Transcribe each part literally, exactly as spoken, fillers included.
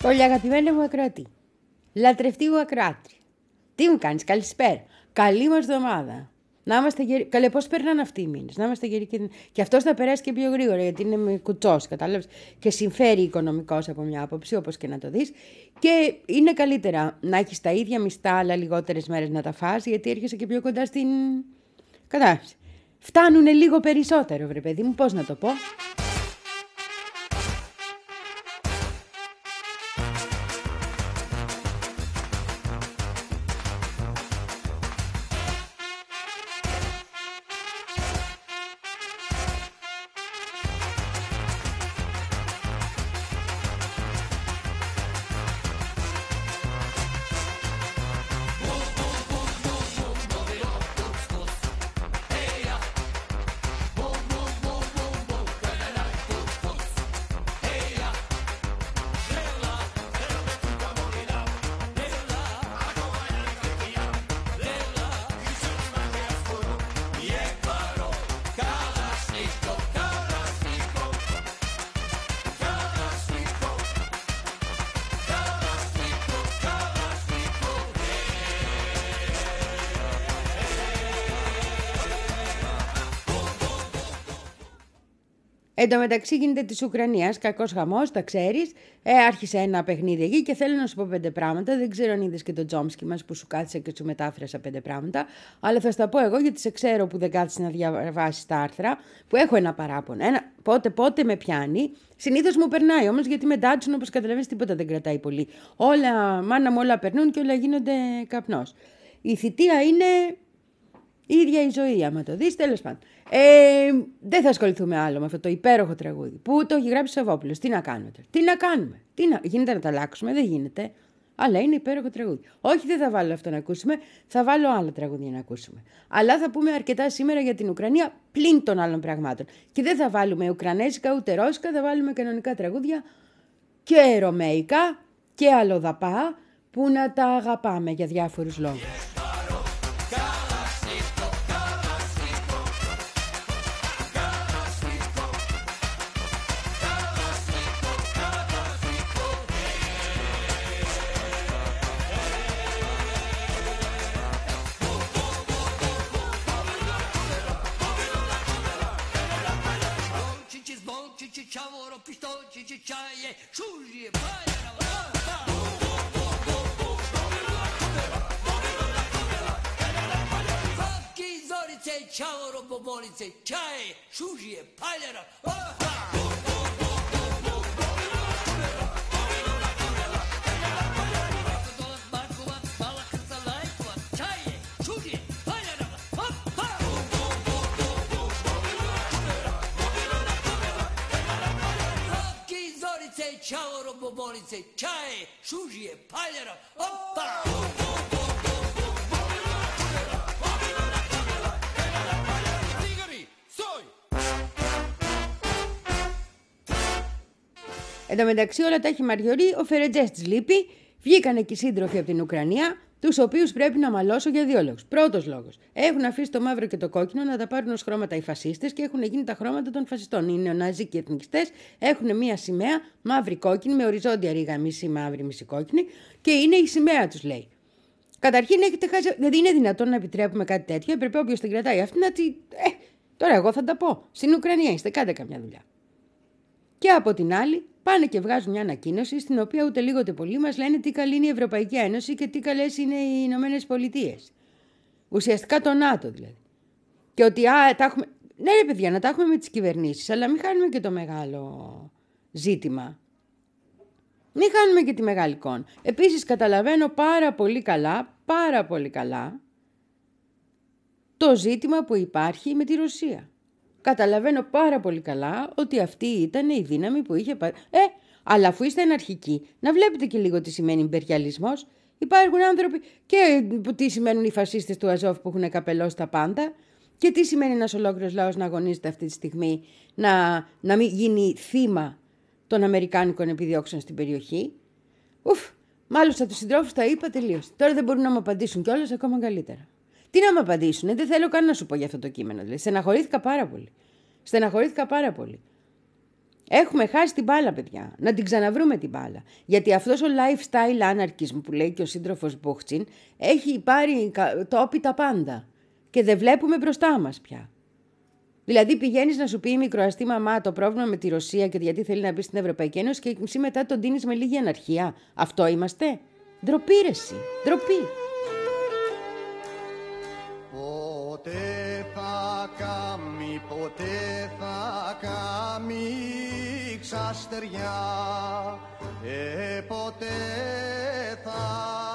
Πολύ αγαπημένη μου ακροατή. Λατρευτή μου ακροάτρια. Τι μου κάνεις, καλησπέρα. Καλή μας εβδομάδα. Να είμαστε γεροί. Καλέ, πώς περνάνε αυτοί οι μήνες. Να είμαστε γεροί και, και αυτός θα περάσει και πιο γρήγορα, γιατί είναι με κουτσός, κατάλαβες. Και συμφέρει οικονομικός από μια άποψη, όπως και να το δεις. Και είναι καλύτερα να έχεις τα ίδια μισθά, αλλά λιγότερες μέρες να τα φας, γιατί έρχεσαι και πιο κοντά στην. Κατάλαβες. Φτάνουνε λίγο περισσότερο, βρε παιδί μου, πώς να το πω. Εν τω μεταξύ γίνεται της Ουκρανίας κακός χαμός, τα ξέρεις. Ε, άρχισε ένα παιχνίδι εκεί και θέλω να σου πω πέντε πράγματα. Δεν ξέρω αν είδες και τον Τζόμσκι μας που σου κάθισε και σου μετάφρασα πέντε πράγματα. Αλλά θα στα πω εγώ γιατί σε ξέρω που δεν κάθισες να διαβάσεις τα άρθρα. Που έχω ένα παράπονο. Ένα, πότε πότε με πιάνει. Συνήθως μου περνάει όμως γιατί με τάτσουν, όπως καταλαβαίνεις, τίποτα δεν κρατάει πολύ. Όλα, μάνα μου, όλα περνούν και όλα γίνονται καπνός. Η θητεία είναι η ίδια η ζωή, άμα το δεις, τέλος πάντων. Ε, δεν θα ασχοληθούμε άλλο με αυτό το υπέροχο τραγούδι που το έχει γράψει ο Σαββόπουλος. Τι να κάνουμε τώρα, τι να κάνουμε, τι να... γίνεται να τα αλλάξουμε, δεν γίνεται. Αλλά είναι υπέροχο τραγούδι. Όχι, δεν θα βάλω αυτό να ακούσουμε, θα βάλω άλλα τραγούδια να ακούσουμε. Αλλά θα πούμε αρκετά σήμερα για την Ουκρανία πλην των άλλων πραγμάτων. Και δεν θα βάλουμε ουκρανέζικα ούτε ρώσικα, θα βάλουμε κανονικά τραγούδια και ρωμαϊκά και αλλοδαπά που να τα αγαπάμε για διάφορους λόγους. Εν τω μεταξύ όλα τα έχει μαριωρεί, ο Φερετζές της λείπει, βγήκανε και οι σύντροφοι από την Ουκρανία, τους οποίους πρέπει να μαλώσω για δύο λόγους. Πρώτος λόγος, έχουν αφήσει το μαύρο και το κόκκινο να τα πάρουν ως χρώματα οι φασίστες και έχουν γίνει τα χρώματα των φασιστών. Οι νεοναζί και οι εθνικιστές έχουν μία σημαία μαύρη-κόκκινη με οριζόντια ρίγα μισή μαύρη, μισή κόκκινη και είναι η σημαία τους, λέει. Καταρχήν έχετε χάσει, δεν είναι δυνατόν να επιτρέπουμε κάτι τέτοιο, έπρεπε όποιος την κρατάει αυτή να τη. Ε, τώρα εγώ θα τα πω. Στην Ουκρανία είστε, κάντε καμιά δουλειά. Και από την άλλη, πάνε και βγάζουν μια ανακοίνωση στην οποία ούτε λίγο ούτε πολύ μας λένε τι καλή είναι η Ευρωπαϊκή Ένωση και τι καλές είναι οι Ηνωμένες Πολιτείες. Ουσιαστικά το ΝΑΤΟ δηλαδή. Και ότι α, τα έχουμε. Ναι, ρε παιδιά, να τα έχουμε με τις κυβερνήσεις, αλλά μην χάνουμε και το μεγάλο ζήτημα. Μην χάνουμε και τη μεγάλη εικόνα. Επίσης, καταλαβαίνω πάρα πολύ καλά, πάρα πολύ καλά, το ζήτημα που υπάρχει με τη Ρωσία. Καταλαβαίνω πάρα πολύ καλά ότι αυτή ήταν η δύναμη που είχε πάρει. Ε, αλλά αφού είστε αναρχικοί, να βλέπετε και λίγο τι σημαίνει ιμπεριαλισμός. Υπάρχουν άνθρωποι και τι σημαίνουν οι φασίστες του Αζόφ που έχουν καπελώσει τα πάντα και τι σημαίνει ένας ολόκληρος λαός να αγωνίζεται αυτή τη στιγμή να, να μην γίνει θύμα των αμερικάνικων επιδιώξεων στην περιοχή. Ουφ, μάλιστα τους συντρόφους τα είπα τελείως. Τώρα δεν μπορούν να μου απαντήσουν κιόλας, ακόμα καλύτερα. Τι να μου απαντήσουν, δεν θέλω καν να σου πω για αυτό το κείμενο. Δηλαδή, στεναχωρήθηκα πάρα πολύ. Στεναχωρήθηκα πάρα πολύ. Έχουμε χάσει την μπάλα, παιδιά. Να την ξαναβρούμε την μπάλα. Γιατί αυτός ο lifestyle anarchism που λέει και ο σύντροφος Μπούχτσιν έχει πάρει τόπι τα πάντα. Και δεν βλέπουμε μπροστά μας πια. Δηλαδή πηγαίνεις να σου πει η μικροαστή μαμά το πρόβλημα με τη Ρωσία και γιατί θέλει να μπει στην Ευρωπαϊκή Ένωση και εσύ μετά τον τίνεις με λίγη αναρχία. Αυτό είμαστε. Ντροπή ρε εσύ. Ντροπή. Ποτέ θα κάμει, ποτέ θα κάμει ξαστεριά, ε, ποτέ θα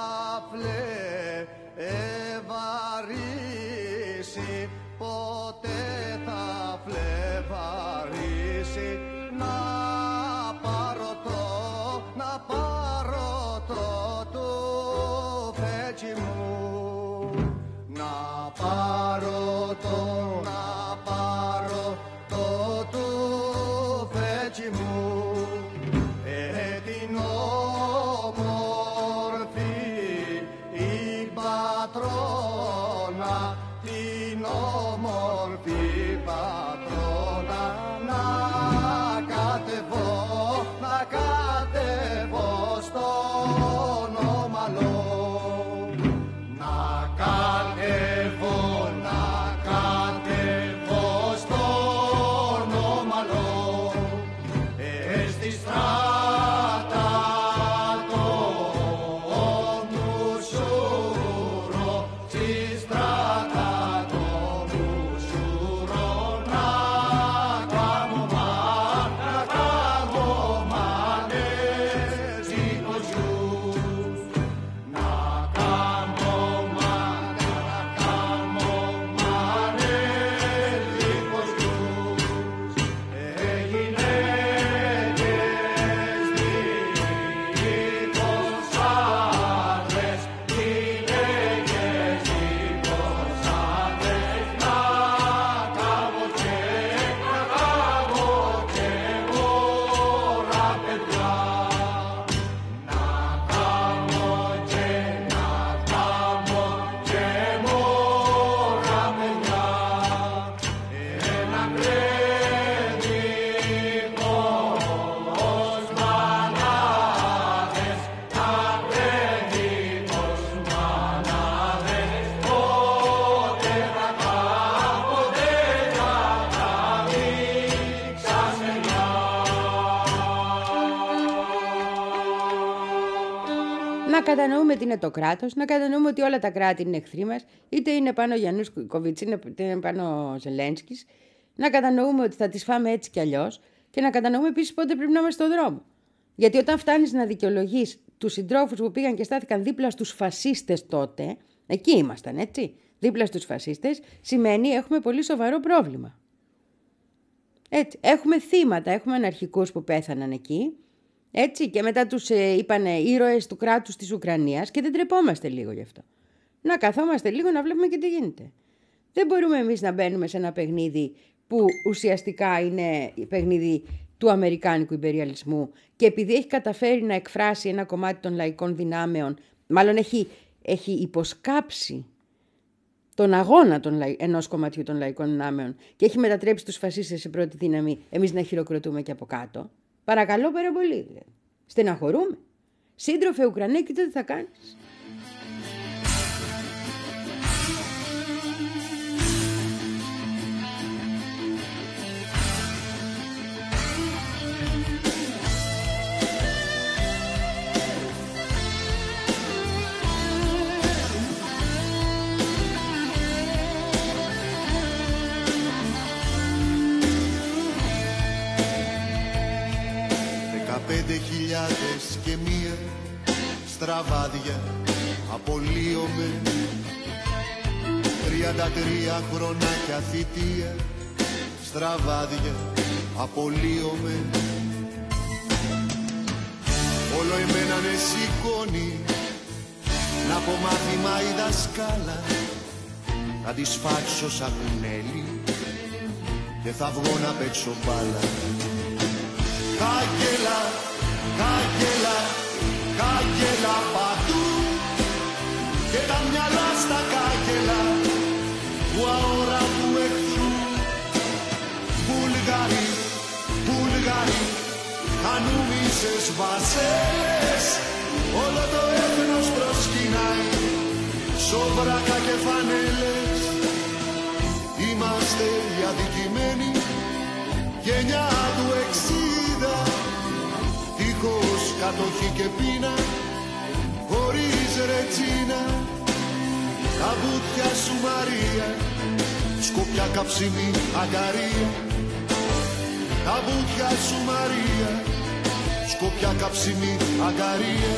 φλεβαρίσει, ποτέ θα φλεβαρίσει, να πάρω το, να πάρω το του φέτσι μου, να πάρω το, να πάρω το του φέτσι μου, ε, την όμορφη η πατρόνα, την όμορφη πατρόνα, να κατεβώ, να κατεβώ στον ομαλό, να κατεβώ, να κατεβώ στον ομαλό, ε, στη στράτα των ουσουρό, στη στράτα των ουσουρό, να κάνω μα, να κάνω μάνες οικοσιούς, να κάνω μάνες, να κάνω μάνες οικοσιούς, ε, γυναίκες δίχως άντρες, γυναίκες δίχως άντρες, να κάνω και, να κάνω και μωρά παιδιά, να κάνω και, να κάνω και μωρά παιδιά, ένα κρέδικος μανάδες, τα κρέδικος μανάδες, πότε θα κάνω, πότε θα κάνει ξαστεριά. Να κατανοούμε τι είναι το κράτος, να κατανοούμε ότι όλα τα κράτη είναι εχθροί μας, είτε είναι πάνω ο Γιαννούσκοβιτς, είτε είναι πάνω ο Ζελένσκης, να κατανοούμε ότι θα τις φάμε έτσι κι αλλιώς και να κατανοούμε επίσης πότε πρέπει να είμαστε στον δρόμο. Γιατί όταν φτάνεις να δικαιολογείς τους συντρόφους που πήγαν και στάθηκαν δίπλα στους φασίστες τότε, εκεί ήμασταν έτσι, δίπλα στους φασίστες, σημαίνει έχουμε πολύ σοβαρό πρόβλημα. Έτσι, έχουμε θύματα, έχουμε αναρχικούς που πέθαναν εκεί, έτσι, και μετά τους ε, είπανε ήρωες του κράτους της Ουκρανίας και δεν τρεπόμαστε λίγο γι' αυτό. Να καθόμαστε λίγο να βλέπουμε και τι γίνεται. Δεν μπορούμε εμείς να μπαίνουμε σε ένα παιχνίδι που ουσιαστικά είναι παιχνίδι του αμερικάνικου ιμπεριαλισμού και επειδή έχει καταφέρει να εκφράσει ένα κομμάτι των λαϊκών δυνάμεων, μάλλον έχει, έχει υποσκάψει τον αγώνα των, ενός κομματιού των λαϊκών δυνάμεων και έχει μετατρέψει τους φασίστες σε πρώτη δύναμη, εμείς να χειροκροτούμε και από κάτω. Παρακαλώ πάρα πολύ. Στεναχωρούμε. Σύντροφε Ουκρανέ, κοίτα τι θα κάνεις. Πέντε χιλιάδες και μία στραβάδια απολύομαι, τριάντα τρία χρονάκια θητεία στραβάδια απολύομαι, όλο εμένα με σηκώνει να πω μάθημα η δασκάλα, θα τη σφάξω σαν κουνέλι και θα βγω να παίξω μπάλα. Κάγκελα, κάγκελα, κάγκελα παντού και τα μυαλά στα κάγκελα του αόρατου εχθρού. Βουλγαρί, Βουλγαρί, ανούμισες βασέλες, όλο το έθνος προσκυνάει, σόβρακα και φανέλες. Είμαστε οι αδικημένοι, γενιά του εξήντα, δίχως κατοχή και πείνα, χωρίς ρετσίνα. Τα βουτιά σου Μαρία, σκοπιά καψιμή αγκαρία. Τα βουτιά σου Μαρία, σκοπιά καψιμή αγκαρία.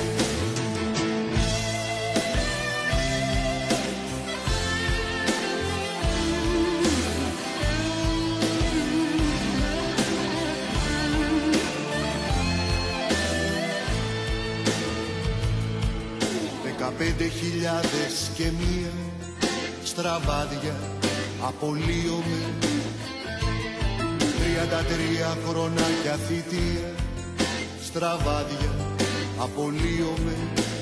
Δεκαπέντε χιλιάδες και μία στραβάδια απολύομαι, τριάντα τρία χρονάκια θητεία, στραβάδια απολύομαι.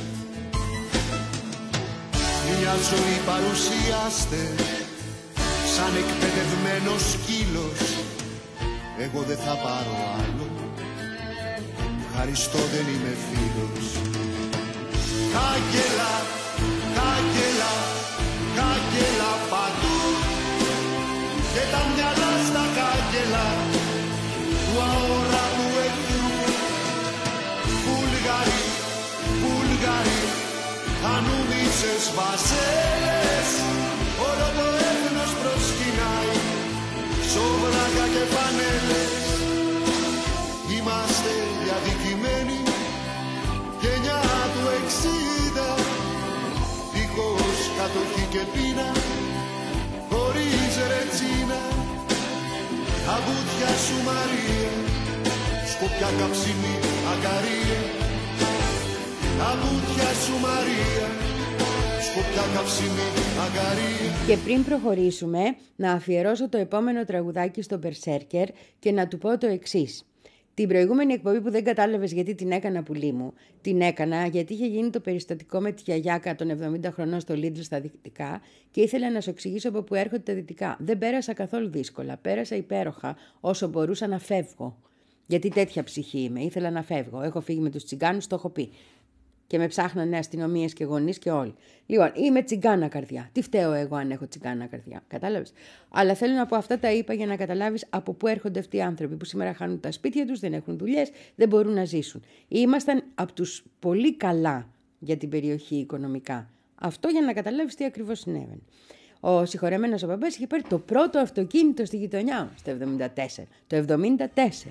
Μια ζωή παρουσιάστε σαν εκπαιδευμένος σκύλος, εγώ δεν θα πάρω άλλο, ευχαριστώ δεν είμαι φίλος. Κάγκελα, κάγκελα, κάγκελα παντού, και τα μυαλά στα κάγκελα του αόρατου εχθρού. Βούλγαροι, Βούλγαροι, ανούμισες βασέλες, όλο το έθνος προσκυνάει, σόβρακα και φανέλες. Είμαστε οι αδικημένοι, γενιά του εξήντα, δίχως κατοχή και πείνα, χωρίς ρετσίνα. Τα βουτιά σου Μαρία, σκοπιά καψιμή αγκαρία. Τα βουτιά σου Μαρία, σκοπιά καψιμή αγκαρία. Και πριν προχωρήσουμε, να αφιερώσω το επόμενο τραγουδάκι στο Μπερσέρκερ και να του πω το εξής. Την προηγούμενη εκπομπή που δεν κατάλαβες γιατί την έκανα, πουλί μου, την έκανα γιατί είχε γίνει το περιστατικό με τη γιαγιάκα των εβδομήντα χρονών στο Lidl στα δυτικά και ήθελα να σου εξηγήσω από πού έρχονται τα δυτικά. Δεν πέρασα καθόλου δύσκολα, πέρασα υπέροχα όσο μπορούσα να φεύγω. Γιατί τέτοια ψυχή είμαι, ήθελα να φεύγω. Έχω φύγει με τους τσιγκάνους, το έχω πει. Και με ψάχνανε αστυνομίες και γονείς και όλοι. Λοιπόν, είμαι τσιγκάνα καρδιά. Τι φταίω εγώ αν έχω τσιγκάνα καρδιά. Κατάλαβες. Αλλά θέλω να πω, αυτά τα είπα για να καταλάβεις από πού έρχονται αυτοί οι άνθρωποι που σήμερα χάνουν τα σπίτια τους, δεν έχουν δουλειές, δεν μπορούν να ζήσουν. Ήμασταν από τους πολύ καλά για την περιοχή οικονομικά. Αυτό για να καταλάβεις τι ακριβώς συνέβαινε. Ο συγχωρεμένος ο μπαμπάς είχε πάρει το πρώτο αυτοκίνητο στη γειτονιά μου το εβδομήντα τέσσερα. Το εβδομήντα τέσσερα.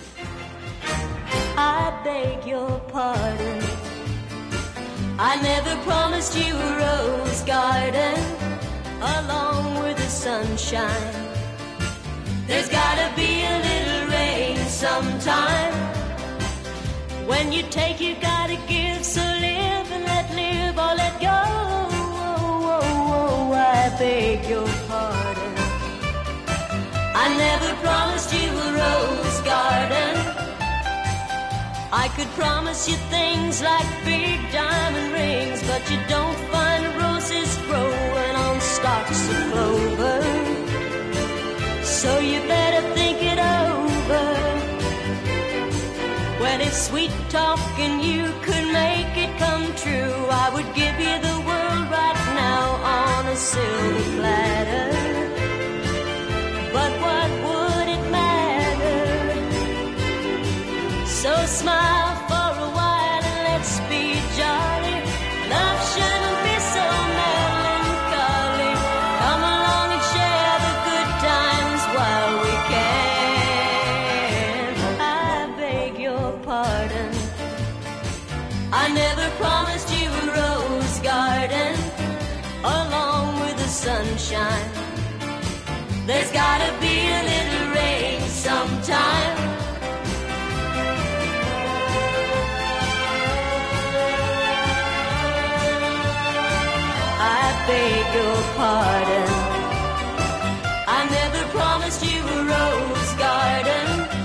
I beg your pardon. I never promised you a rose garden along with the sunshine. There's gotta be a little rain sometime. When you take, you gotta give, so live and let live or let go. Oh, oh, oh, I beg your pardon. I never promised you a rose garden. I could promise you things like big diamond rings, but you don't find roses growing on stalks of clover. So you better think it over. Well, if sweet talking you could make it come true, I would give you the world right now on a silver platter. But what would it matter? So smile for a while and let's be jolly. Love shouldn't be so melancholy. Come along and share the good times while we can. I beg your pardon. I never promised you a rose garden along with the sunshine. There's gotta be a little rain sometime. I beg your pardon. I never promised you a rose garden.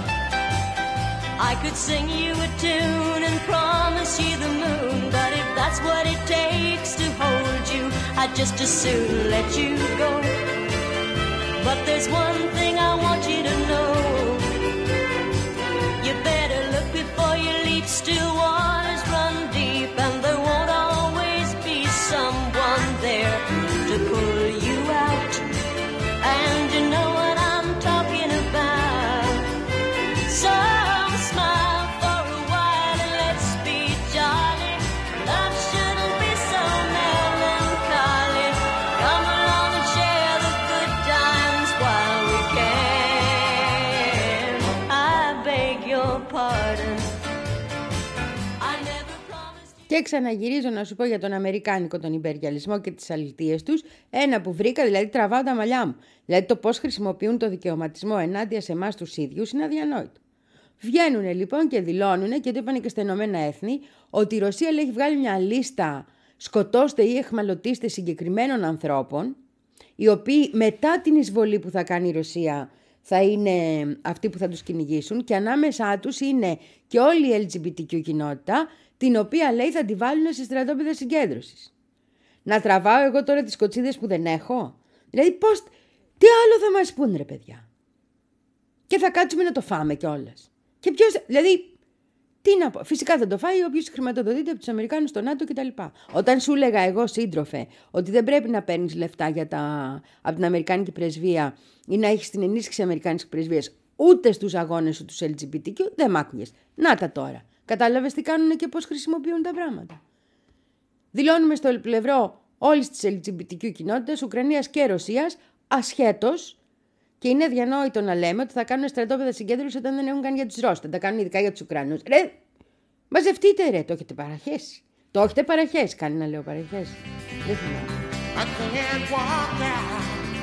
I could sing you a tune and promise you the moon, but if that's what it takes to hold you, I'd just as soon let you go. But there's one thing I want you to know. You better look before before you leap, still waters run deep, and there won't always be someone there to pull you out. And you know what I'm talking about. So smile for a while and let's be jolly. Love shouldn't be so melancholy. Come along and share the good times while we can. I beg your pardon. I never promised you. Και ξαναγυρίζω να σου πω για τον Αμερικάνικο τον υπεριαλισμό και τις αλητίες τους. Ένα που βρήκα, δηλαδή τραβάω τα μαλλιά μου. Δηλαδή το πώς χρησιμοποιούν το δικαιωματισμό ενάντια σε εμάς τους ίδιους είναι αδιανόητο. Βγαίνουνε λοιπόν και δηλώνουνε, και το είπανε και στα Ηνωμένα Έθνη, ότι η Ρωσία λέει, έχει βγάλει μια λίστα σκοτώστε ή εχμαλωτίστε συγκεκριμένων ανθρώπων, οι οποίοι μετά την εισβολή που θα κάνει η Ρωσία θα είναι αυτοί που θα τους κυνηγήσουν, και ανάμεσά τους είναι και όλη η ελ τζι μπι τι κιου κοινότητα, την οποία λέει θα τη βάλουν σε στρατόπεδα συγκέντρωσης. Να τραβάω εγώ τώρα τις κοτσίδες που δεν έχω? Δηλαδή πώς, τι άλλο θα μας πούν ρε παιδιά? Και θα κάτσουμε να το φάμε κιόλας. Και ποιος, δηλαδή, τι να πω, φυσικά θα το φάει όποιος χρηματοδοτείται από τους Αμερικάνους, στο ΝΑΤΟ κτλ. Όταν σου έλεγα εγώ, σύντροφε, ότι δεν πρέπει να παίρνεις λεφτά για τα, από την Αμερικάνικη πρεσβεία ή να έχεις την ενίσχυση Αμερικάνικης πρεσβείας ούτε στους αγώνες σου τους ελ τζι μπι τι κιου, δεν μ' άκουγες. Να τα τώρα. Κατάλαβες τι κάνουν και πώς χρησιμοποιούν τα πράγματα. Δηλώνουμε στο πλευρό όλης της ελ τζι μπι τι κιου κοινότητας, Ουκρανίας και Ρωσίας, ασχέτως. Και είναι αδιανόητο να λέμε ότι θα κάνουν στρατόπεδα συγκέντρωση όταν δεν έχουν κάνει για τους Ρώσους. Θα τα κάνουν ειδικά για τους Ουκρανούς. Ρε, μαζευτείτε ρε, το έχετε παραχέσει. Το έχετε παραχέσει, κάνει να λέω παραχέσει. Δεν θυμάμαι. I can't walk out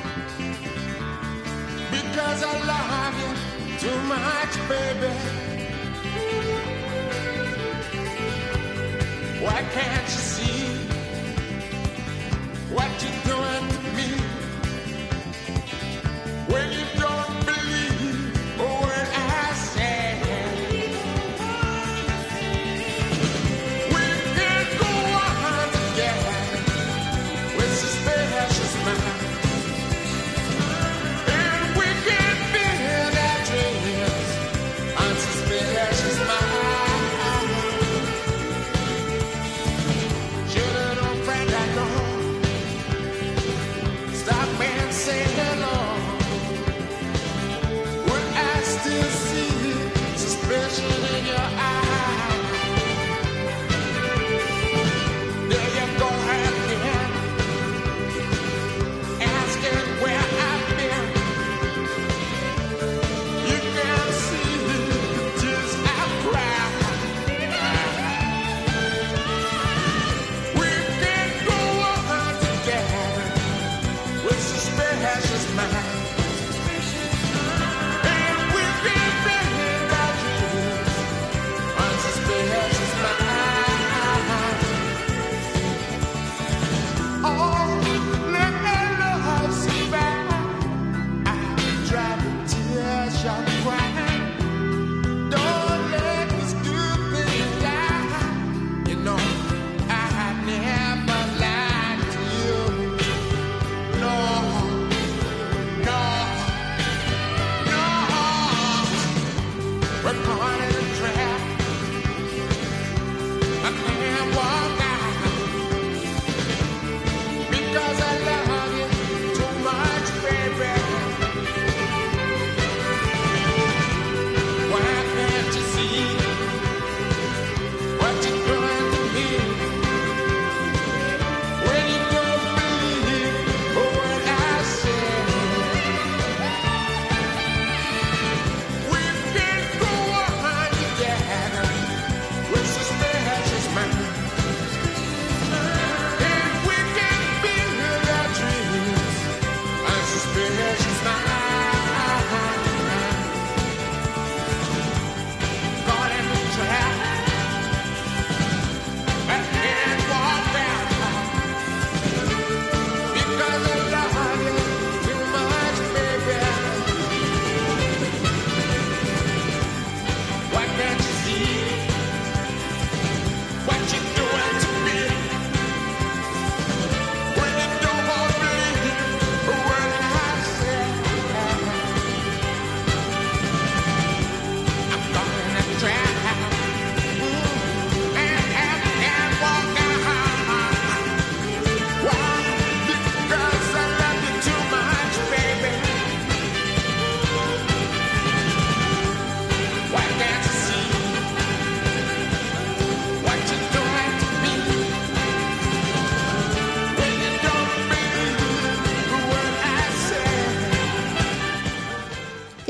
because I love you too much, baby. Why can't you see what you're doing to me? When you don't believe a word I say, we can go on together with suspicious minds, and we can build our dreams on suspicious minds.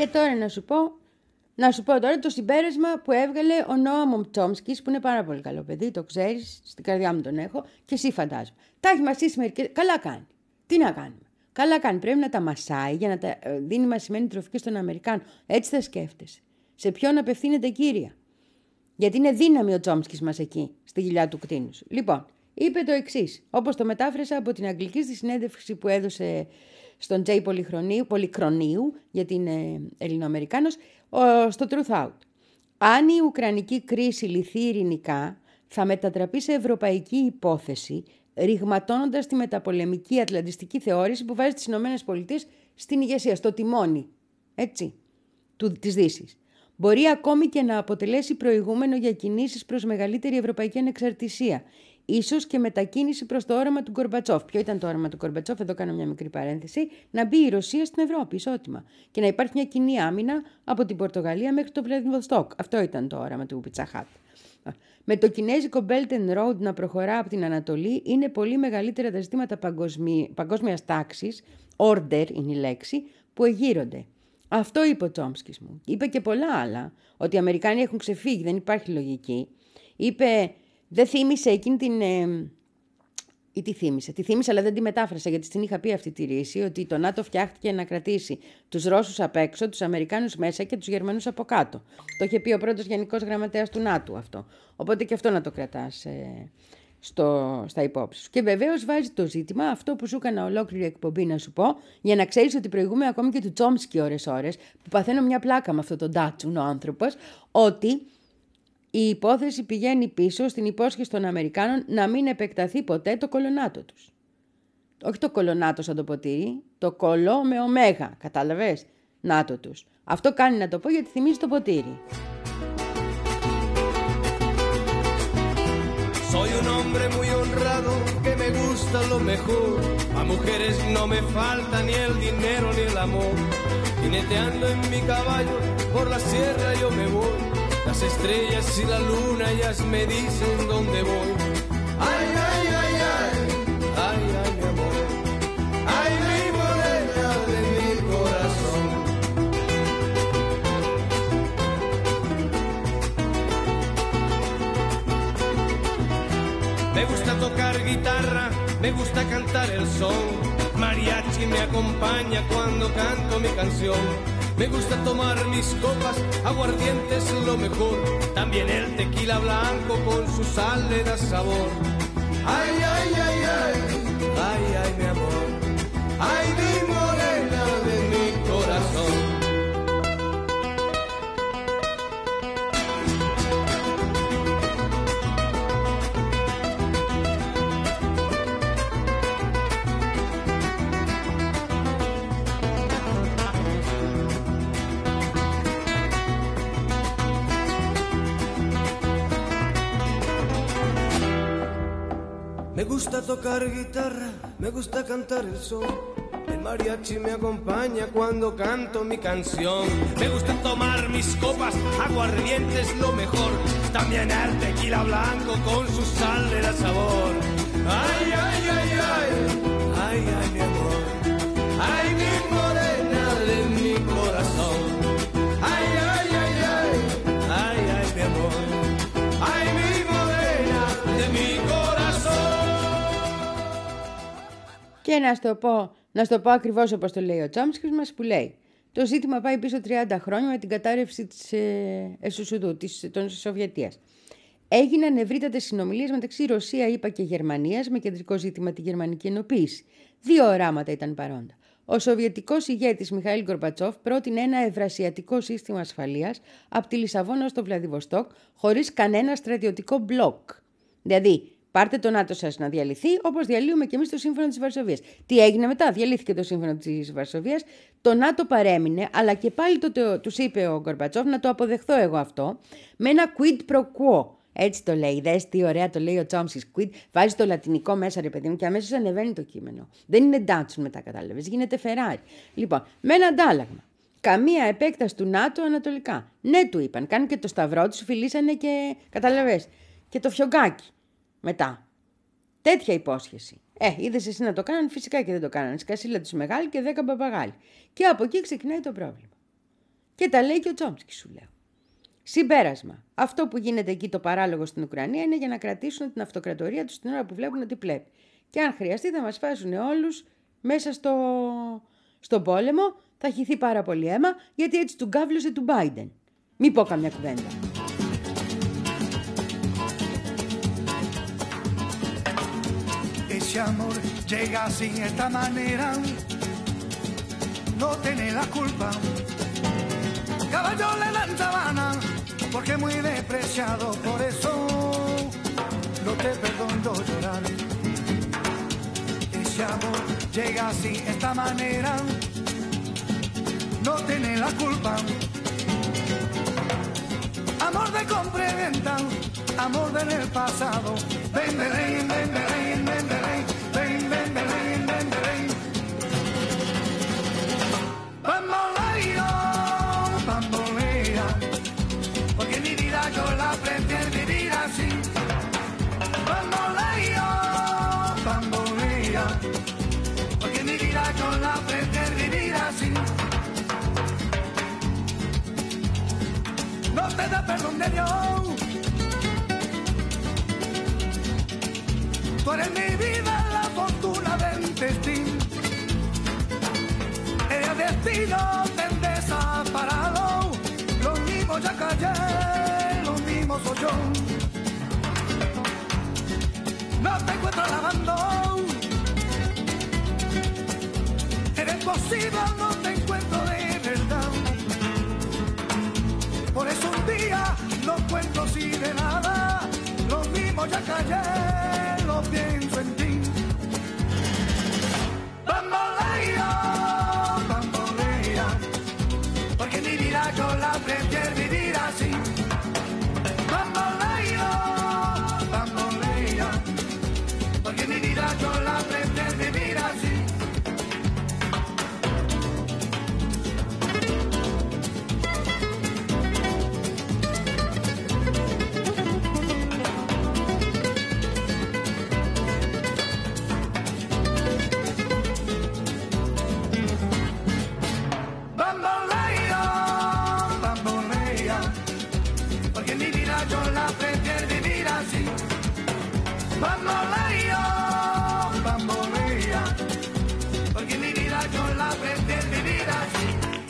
Και τώρα να σου πω, να σου πω τώρα το συμπέρασμα που έβγαλε ο Νόαμ Τσόμσκι, που είναι πάρα πολύ καλό παιδί, το ξέρεις, στην καρδιά μου τον έχω, και εσύ φαντάζομαι. Τα έχει μασίσει μερικές. Καλά κάνει. Τι να κάνουμε. Καλά κάνει. Πρέπει να τα μασάει για να τα δίνει μασημένη τροφή και στον Αμερικάνο. Έτσι θα σκέφτεσαι. Σε ποιον απευθύνεται κύρια. Γιατί είναι δύναμη ο Τσόμσκις μας εκεί, στη γυλιά του κτήνους. Λοιπόν, είπε το εξής, όπως το μετάφρασα από την αγγλική στη συνέντευξη που έδωσε στον Τζέι Πολυχρονίου, γιατί είναι Ελληνοαμερικάνος, στο Truth Out. Αν η Ουκρανική κρίση λυθεί ειρηνικά, θα μετατραπεί σε ευρωπαϊκή υπόθεση, ρηγματώνοντας τη μεταπολεμική ατλαντιστική θεώρηση που βάζει τις Ηνωμένες Πολιτείες στην ηγεσία, στο τιμόνι, έτσι, του, της Δύσης. Μπορεί ακόμη και να αποτελέσει προηγούμενο για κινήσεις προς μεγαλύτερη ευρωπαϊκή ανεξαρτησία. Ίσως και μετακίνηση προς το όραμα του Γκορμπατσόφ. Ποιο ήταν το όραμα του Γκορμπατσόφ, εδώ κάνω μια μικρή παρένθεση, να μπει η Ρωσία στην Ευρώπη ισότιμα και να υπάρχει μια κοινή άμυνα από την Πορτογαλία μέχρι το Βλαδιβοστόκ. Αυτό ήταν το όραμα του Πιτσαχάτ. Με το κινέζικο Belt and Road να προχωρά από την Ανατολή, είναι πολύ μεγαλύτερα τα ζητήματα παγκοσμί... παγκόσμιας τάξης, order είναι η λέξη, που εγείρονται. Αυτό είπε ο Τσόμσκις μου. Είπε και πολλά άλλα, ότι οι Αμερικάνοι έχουν ξεφύγει, δεν υπάρχει λογική. Είπε, δεν θύμισε εκείνη την... Ε, ή τι θύμισε. Τη θύμισε, αλλά δεν τη μετάφρασα, γιατί την είχα πει αυτή τη ρίση, ότι το ΝΑΤΟ φτιάχτηκε να κρατήσει τους Ρώσους απ' έξω, τους Αμερικάνους μέσα και τους Γερμανούς από κάτω. Το είχε πει ο πρώτος γενικός γραμματέας του ΝΑΤΟ αυτό. Οπότε και αυτό να το κρατάς ε, στο, στα υπόψη σου. Και βεβαίως βάζει το ζήτημα, αυτό που σου έκανα ολόκληρη εκπομπή να σου πω, για να ξέρεις ότι προηγούμε ακόμη και του Τσόμσκι ώρες-ώρες, που παθαίνω μια πλάκα με αυτό τον Ντάτσουν ο άνθρωπος, ότι η υπόθεση πηγαίνει πίσω στην υπόσχεση των Αμερικάνων να μην επεκταθεί ποτέ το κολονάτο τους. Όχι το κολονάτο σαν το ποτήρι, το κολό με ωμέγα, κατάλαβες, νάτο τους. Αυτό κάνει να το πω γιατί θυμίζει το ποτήρι. Soy un hombre muy honrado que me gusta lo mejor. A mujeres no me falta ni el dinero ni el amor. Jineteando en mi caballo por la sierra yo me voy. Las estrellas y la luna ellas me dicen dónde voy. Ay, ay, ay, ay, ay, ay, mi amor. Ay, mi morena de mi corazón. Me gusta tocar guitarra, me gusta cantar el son. Mariachi me acompaña cuando canto mi canción. Me gusta tomar mis copas, aguardiente es lo mejor. También el tequila blanco con su sal le da sabor. Ay, ay, ay, ay, ay, ay, mi amor. Ay, mi morena de mi corazón. Me gusta tocar guitarra, me gusta cantar el son. El mariachi me acompaña cuando canto mi canción. Me gusta tomar mis copas, aguardiente es lo mejor. También el tequila blanco con su sal le da sabor. Ay, ay, ay, ay, ay, ay, mi amor. Ay, mi morena de mi corazón. Ay, ay, ay, ay, ay, ay, mi amor. Ay, mi morena de mi corazón. Και να στο πω, να στο πω ακριβώς όπως το λέει ο Τσόμσκις μας, που λέει το ζήτημα πάει πίσω τριάντα χρόνια με την κατάρρευση της ε, Εσουσουδού, της, των Σοβιετίας. Έγιναν ευρύτατες συνομιλίες μεταξύ Ρωσία, ΗΠΑ και Γερμανίας με κεντρικό ζήτημα τη γερμανική ενοποίηση. Δύο οράματα ήταν παρόντα. Ο Σοβιετικός ηγέτης Μιχαήλ Γκορμπατσόφ πρότεινε ένα ευρασιατικό σύστημα ασφαλείας από τη Λισαβόνα ως το Βλαδιβοστόκ χωρίς κανένα στρατιωτικό μπλοκ. Δηλαδή, πάρτε το ΝΑΤΟ σας να διαλυθεί, όπως διαλύουμε και εμείς το Σύμφωνο της Βαρσοβίας. Τι έγινε μετά, διαλύθηκε το Σύμφωνο της Βαρσοβίας, το ΝΑΤΟ παρέμεινε, αλλά και πάλι το, το, τους είπε ο Γκορμπατσόφ να το αποδεχθώ εγώ αυτό, με ένα quid pro quo. Έτσι το λέει, δες τι ωραία το λέει ο Τσόμσκις, quid, βάζει το λατινικό μέσα ρε παιδί μου και αμέσως ανεβαίνει το κείμενο. Δεν είναι Ντάτσουν μετά, κατάλαβες, γίνεται Φεράρι. Λοιπόν, με ένα αντάλλαγμα. Καμία επέκταση του ΝΑΤΟ ανατολικά. Ναι, του είπαν, κάνουν και το σταυρό του, φιλήσανε και, καταλαβες, και το φιωγκάκι. Μετά. Τέτοια υπόσχεση. Ε, είδες εσύ να το κάνουν, φυσικά και δεν το κάνανε. Σκασίλα τους μεγάλη και δέκα παπαγάλοι. Και από εκεί ξεκινάει το πρόβλημα. Και τα λέει και ο Τσόμσκι, σου λέω. Συμπέρασμα. Αυτό που γίνεται εκεί το παράλογο στην Ουκρανία είναι για να κρατήσουν την αυτοκρατορία τους την ώρα που βλέπουν ότι πρέπει. Και αν χρειαστεί θα μας φάσουν όλους μέσα στο, στον πόλεμο, θα χυθεί πάρα πολύ αίμα, γιατί έτσι του γκάβλωσε του Biden. Μη πω καμιά κουβέντα. Ese amor llega así, esta manera, no tiene la culpa. Caballo le dan sabana, porque muy despreciado, por eso no te perdono llorar. Ese amor llega así, esta manera, no tiene la culpa. Amor de compra y venta, amor del pasado. Ven, ven, ven, ven, ven, ven, ven, ven, ven, ven, ven, ven. Bamboleo, bambolea, porque mi vida yo la prefiero vivir así. Bamboleo, bambolea, porque mi vida yo la prefiero vivir así. No te da perdón de Dios. Tú eres mi vida, la fortuna del destino. El destino te desaparado. Los mismos ya callé, los mismos soy yo. No te encuentro lavando. Eres posible, no te encuentro de verdad. Por eso un día no encuentro así de nada. Lo mismo ya callé, lo pienso en ti. Bamboleo, bambolea, porque mi vida yo la prefiero vivir así. Bamboleo, bambolea, porque mi vida yo la prefiero vivir así. Bamboleo, bambolea, porque mi vida yo la prefiero vivir así.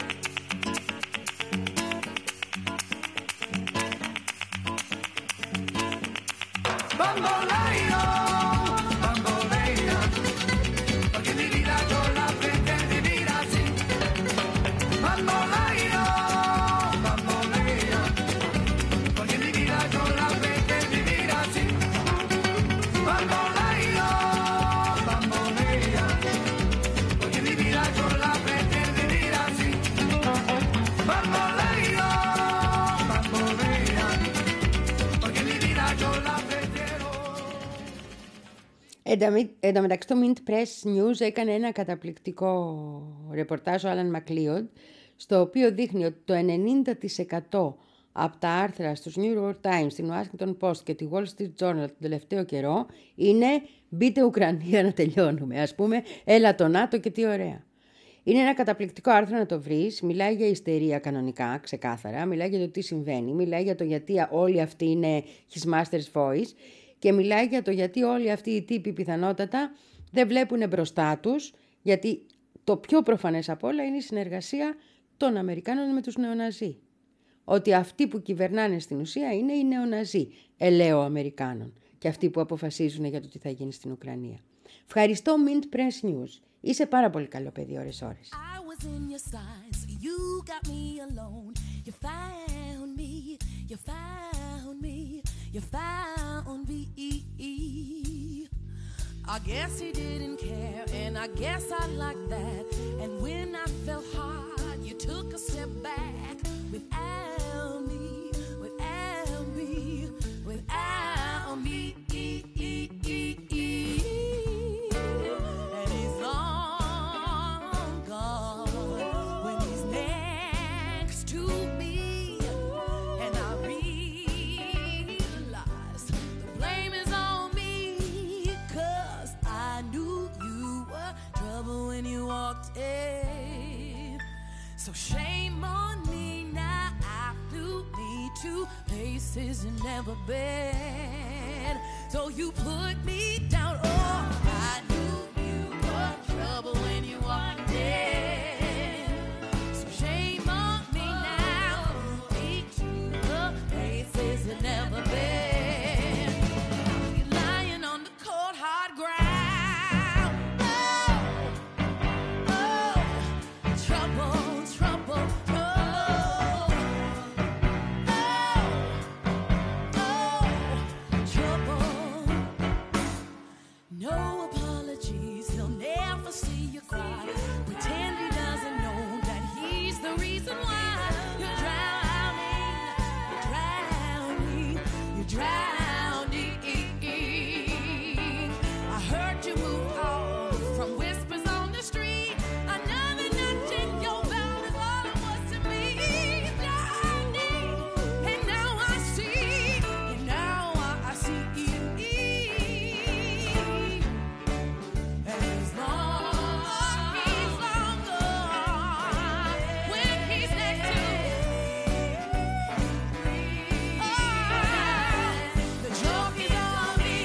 Bamboleo, bambolea, porque mi vida yo la prefiero vivir así. Bamboleo, bambolea, porque mi vida yo la prefiero vivir así. Bamboleo, bambolea, porque mi vida yo la prefiero vivir así. Bamboleo, bambolea, porque mi vida yo la prefiero. Εν τω μεταξύ το Mint Press News έκανε ένα καταπληκτικό ρεπορτάζ ο Άλαν Μακλίοντ, στο οποίο δείχνει ότι το ενενήντα τοις εκατό από τα άρθρα στους New York Times, την Washington Post και τη Wall Street Journal τον τελευταίο καιρό είναι «Μπείτε Ουκρανία να τελειώνουμε». Ας πούμε, έλα το ΝΑΤΟ και τι ωραία. Είναι ένα καταπληκτικό άρθρο να το βρεις, μιλάει για ιστερία κανονικά, ξεκάθαρα, μιλάει για το τι συμβαίνει, μιλάει για το γιατί όλοι αυτοί είναι his master's voice και μιλάει για το γιατί όλοι αυτοί οι τύποι πιθανότατα δεν βλέπουν μπροστά τους, γιατί το πιο προφανές απ' όλα είναι η συνεργασία των Αμερικάνων με τους νεοναζί. Ότι αυτοί που κυβερνάνε στην ουσία είναι οι νεοναζί, ελαίο Αμερικάνων, και αυτοί που αποφασίζουν για το τι θα γίνει στην Ουκρανία. Ευχαριστώ Mint Press News. Είσαι πάρα πολύ καλό παιδί ώρες ώρες. I guess he didn't care, and I guess I liked that. And when I felt hard, you took a step back without me, without me, without me. And he's long gone when he's next to me, and I realize the blame is on me, 'cause I knew you were trouble when you walked in. So shame on me now, I flew me to places you never been. So you put me down, oh, I knew you were trouble when you walked in. So shame on me now, me to the places you never been. You're lying on the cold hard ground. Oh, oh, trouble, trouble, trouble. Oh, oh, trouble. No apologies, he'll never see you cry. Pretend he doesn't know that he's the reason why you're drowning, you're drowning, you're drowning. I heard you move on from whispers on the street. Another notch in your belt is all it was to me. You're drowning, and now I see, and now I see. As long as he's long gone, when he's next to the joke is on me.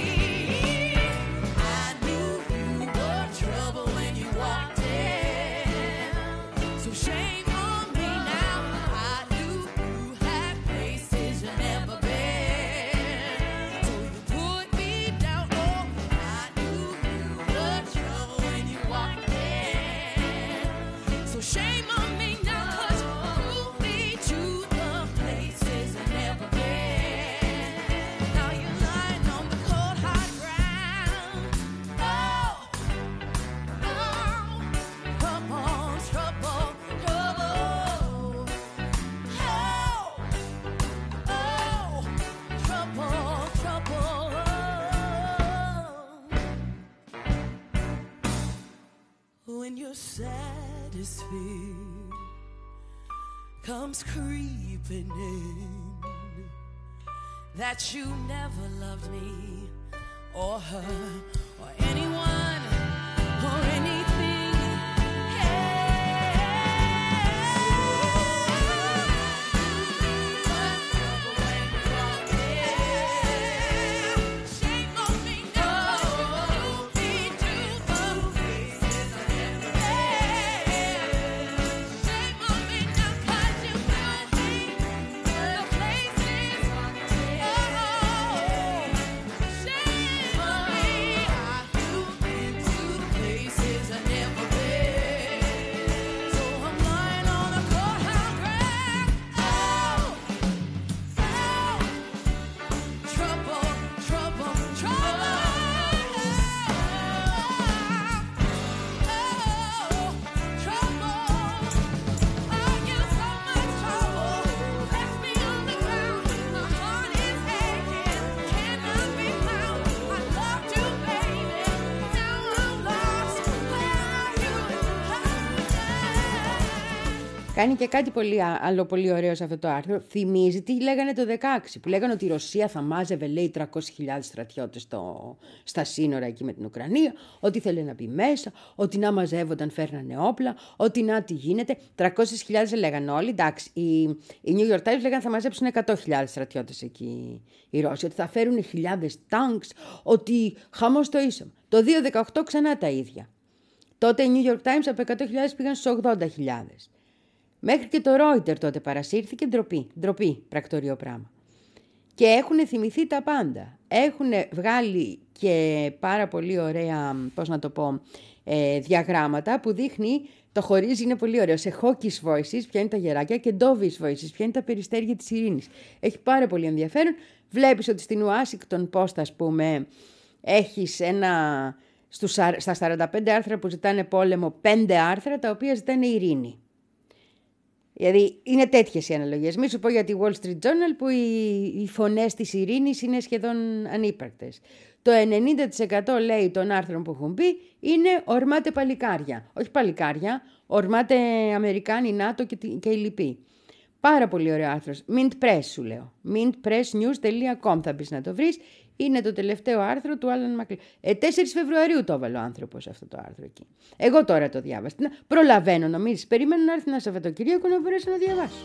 I knew you were trouble when you walked in. So shame on me now. I knew you had places you never been. So you put me down. Oh, I knew you were trouble when you walked in. So shame on me now, 'cause you moved me to the places I've never been. Now you're lying on the cold hard ground. Oh, oh, trouble, trouble, trouble. Oh, oh, trouble, trouble. When your saddest fear comes creeping in, that you never loved me or her or anyone or anything. Shame on me now, me to the places I never been. Shame on me now, 'cause you put me the places. Oh, shame on me, I flew into the places I never been. So I'm lying on a cold hard ground. Oh, oh, trouble, trouble, trouble. Oh, trouble. I get so much trouble. Left me on the ground. My heart is aching. Cannot be found. I loved you, baby. Now I'm lost. Where are you? Κάνει και κάτι πολύ α- άλλο πολύ ωραίο σε αυτό το άρθρο. Θυμίζει τι λέγανε το δεκαέξι, που λέγανε ότι η Ρωσία θα μάζευε, λέει, τριακόσιες χιλιάδες στρατιώτες στο, στα σύνορα εκεί με την Ουκρανία, ότι ήθελε να μπει μέσα, ότι να μαζεύονταν, φέρνανε όπλα, ότι να τι γίνεται. τριακόσιες χιλιάδες λέγανε όλοι. Εντάξει, οι, οι New York Times λέγανε θα μαζέψουν εκατό χιλιάδες στρατιώτες εκεί οι Ρώσοι, ότι θα φέρουν χιλιάδες τάγκς, ότι χαμός το ίσωμα. Το δύο χιλιάδες δεκαοκτώ ξανά τα ίδια. Τότε οι New York Times από εκατό χιλιάδες πήγαν στους ογδόντα χιλιάδες. Μέχρι και το Reuters τότε παρασύρθηκε, ντροπή, ντροπή πρακτορείο πράγμα. Και έχουν θυμηθεί τα πάντα. Έχουν βγάλει και πάρα πολύ ωραία, πώς να το πω, ε, διαγράμματα που δείχνει, το χωρίζει, είναι πολύ ωραίο, σε Hawkish Voices, ποια είναι τα γεράκια, και Dovish Voices, ποια είναι τα περιστέρια της ειρήνης. Έχει πάρα πολύ ενδιαφέρον. Βλέπεις ότι στην Washington Post, ας πούμε, έχεις ένα, στους, στα σαράντα πέντε άρθρα που ζητάνε πόλεμο, πέντε άρθρα τα οποία ζητάνε ειρήνη. Δηλαδή είναι τέτοιες οι αναλογίες. Μη σου πω για τη Wall Street Journal που οι, οι φωνές της ειρήνης είναι σχεδόν ανύπαρκτες. Το ενενήντα τοις εκατό λέει των άρθρων που έχουν πει είναι ορμάτε παλικάρια. Όχι παλικάρια, ορμάτε Αμερικάνοι, ΝΑΤΟ και, και οι λοιποί. Πάρα πολύ ωραίο άρθρο. Mint Press σου λέω. mint press news dot com θα μπεις να το βρεις. Είναι το τελευταίο άρθρο του Άλαν Μακλέιν. Ε, τέσσερις Φεβρουαρίου το έβαλε ο άνθρωπος αυτό το άρθρο εκεί. Εγώ τώρα το διάβασα. Προλαβαίνω, νομίζεις. Περιμένω να έρθει ένα Σαββατοκύριακο να μπορέσω να διαβάσω.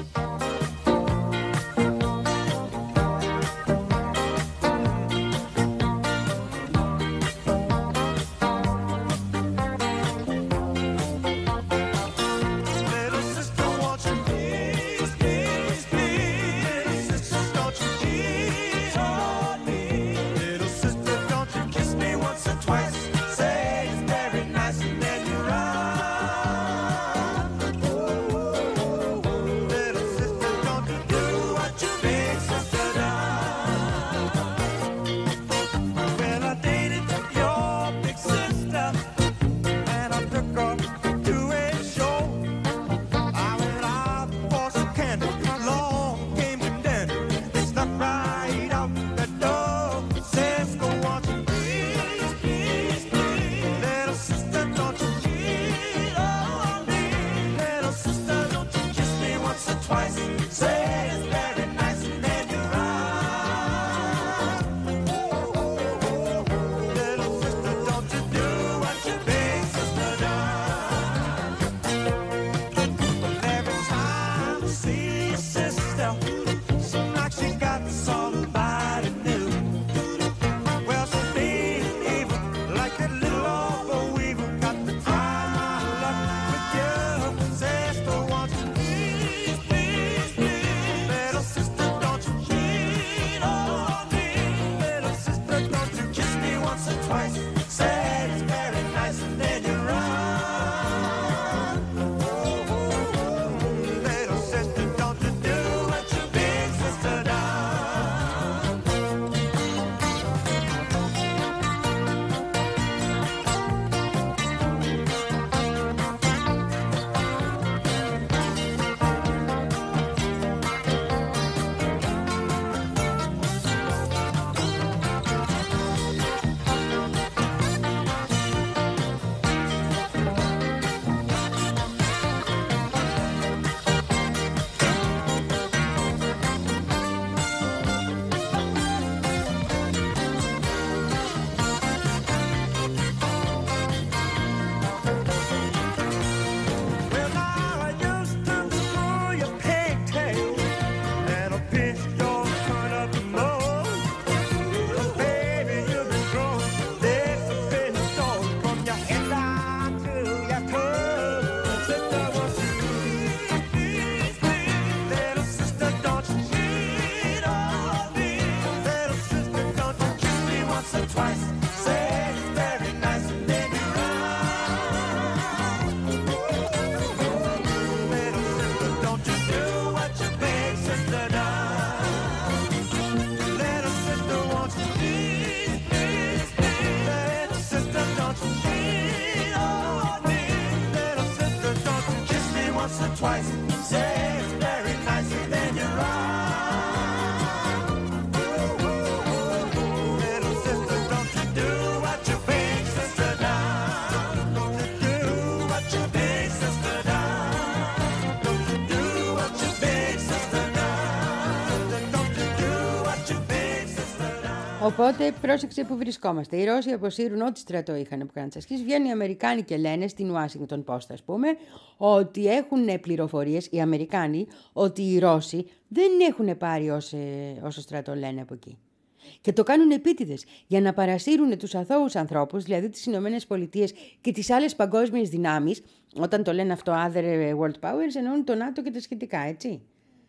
Οπότε πρόσεξε που βρισκόμαστε. Οι Ρώσοι αποσύρουν ό,τι στρατό είχαν που κάνουν τις ασκήσεις. Βγαίνουν οι Αμερικάνοι και λένε στην Washington Post, ας πούμε, ότι έχουν πληροφορίες οι Αμερικάνοι ότι οι Ρώσοι δεν έχουν πάρει όσο, όσο στρατό λένε από εκεί. Και το κάνουν επίτηδες για να παρασύρουν τους αθώους ανθρώπους, δηλαδή τις Ηνωμένες Πολιτείες και τις άλλες παγκόσμιες δυνάμεις. Όταν το λένε αυτό other world powers, εννοούν το ΝΑΤΟ και τα σχετικά, έτσι.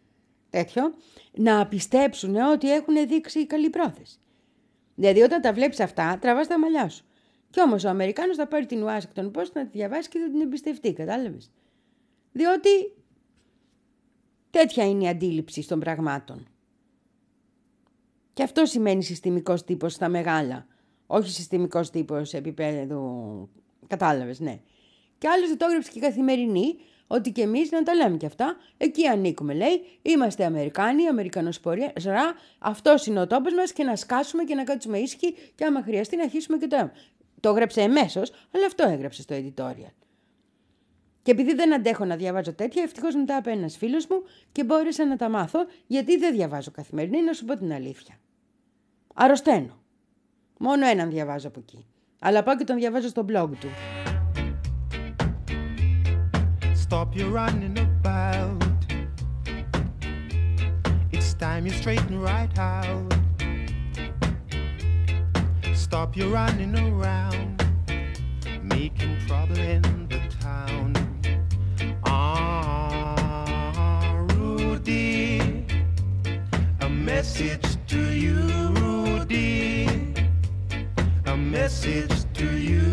Τέτοιο, να πιστέψουν ότι έχουν δείξει καλή πρόθεση. Δηλαδή, όταν τα βλέπεις αυτά, τραβάς τα μαλλιά σου. Κι όμως ο Αμερικάνος θα πάρει την Washington Post να τη διαβάσει και θα την εμπιστευτεί, κατάλαβες. Διότι τέτοια είναι η αντίληψη των πραγμάτων. Και αυτό σημαίνει συστημικός τύπος στα μεγάλα. Όχι συστημικός τύπος επίπεδου. Κατάλαβες, ναι. Και άλλωστε το έγραψε και η Καθημερινή, ότι και εμείς να τα λέμε και αυτά. Εκεί ανήκουμε, λέει. Είμαστε Αμερικάνοι, Αμερικανοσπορία. Αυτός είναι ο τόπος μας και να σκάσουμε και να κάτσουμε ήσυχοι και άμα χρειαστεί να αρχίσουμε και το αίμα. Το έγραψε εμέσως, αλλά αυτό έγραψε στο editorial. Και επειδή δεν αντέχω να διαβάζω τέτοια, ευτυχώς μετά είπε ένας φίλος μου και μπόρεσα να τα μάθω, γιατί δεν διαβάζω Καθημερινή, να σου πω την αλήθεια. Αρρωσταίνω. Μόνο έναν διαβάζω από εκεί. Αλλά πάω και τον διαβάζω στο blog του. Stop your running about. It's time you straighten right out. Stop your running around, making trouble in the town. Ah, Rudy, a message to you, Rudy, a message to you.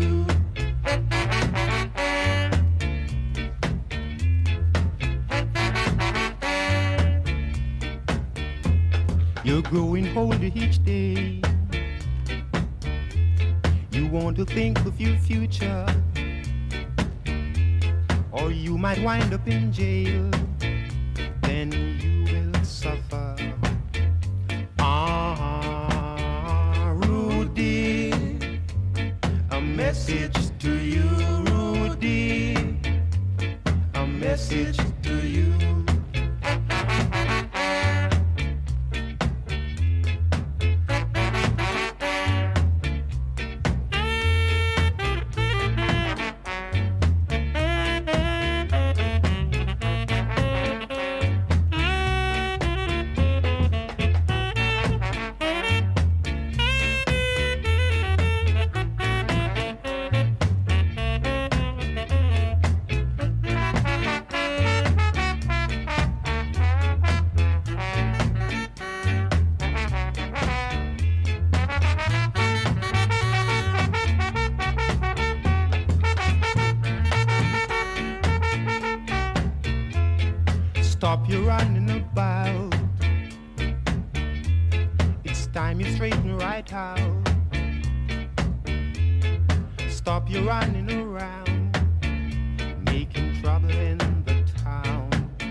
You're growing older each day. You want to think of your future, or you might wind up in jail. Then you will suffer. Ah, Rudy, a message to you, Rudy, a message to you. Stop your running about. It's time you straighten right out. Stop your running around, making trouble in the town.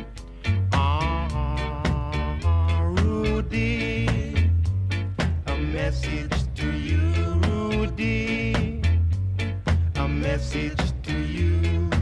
Ah, Rudy, a message to you, Rudy, a message to you.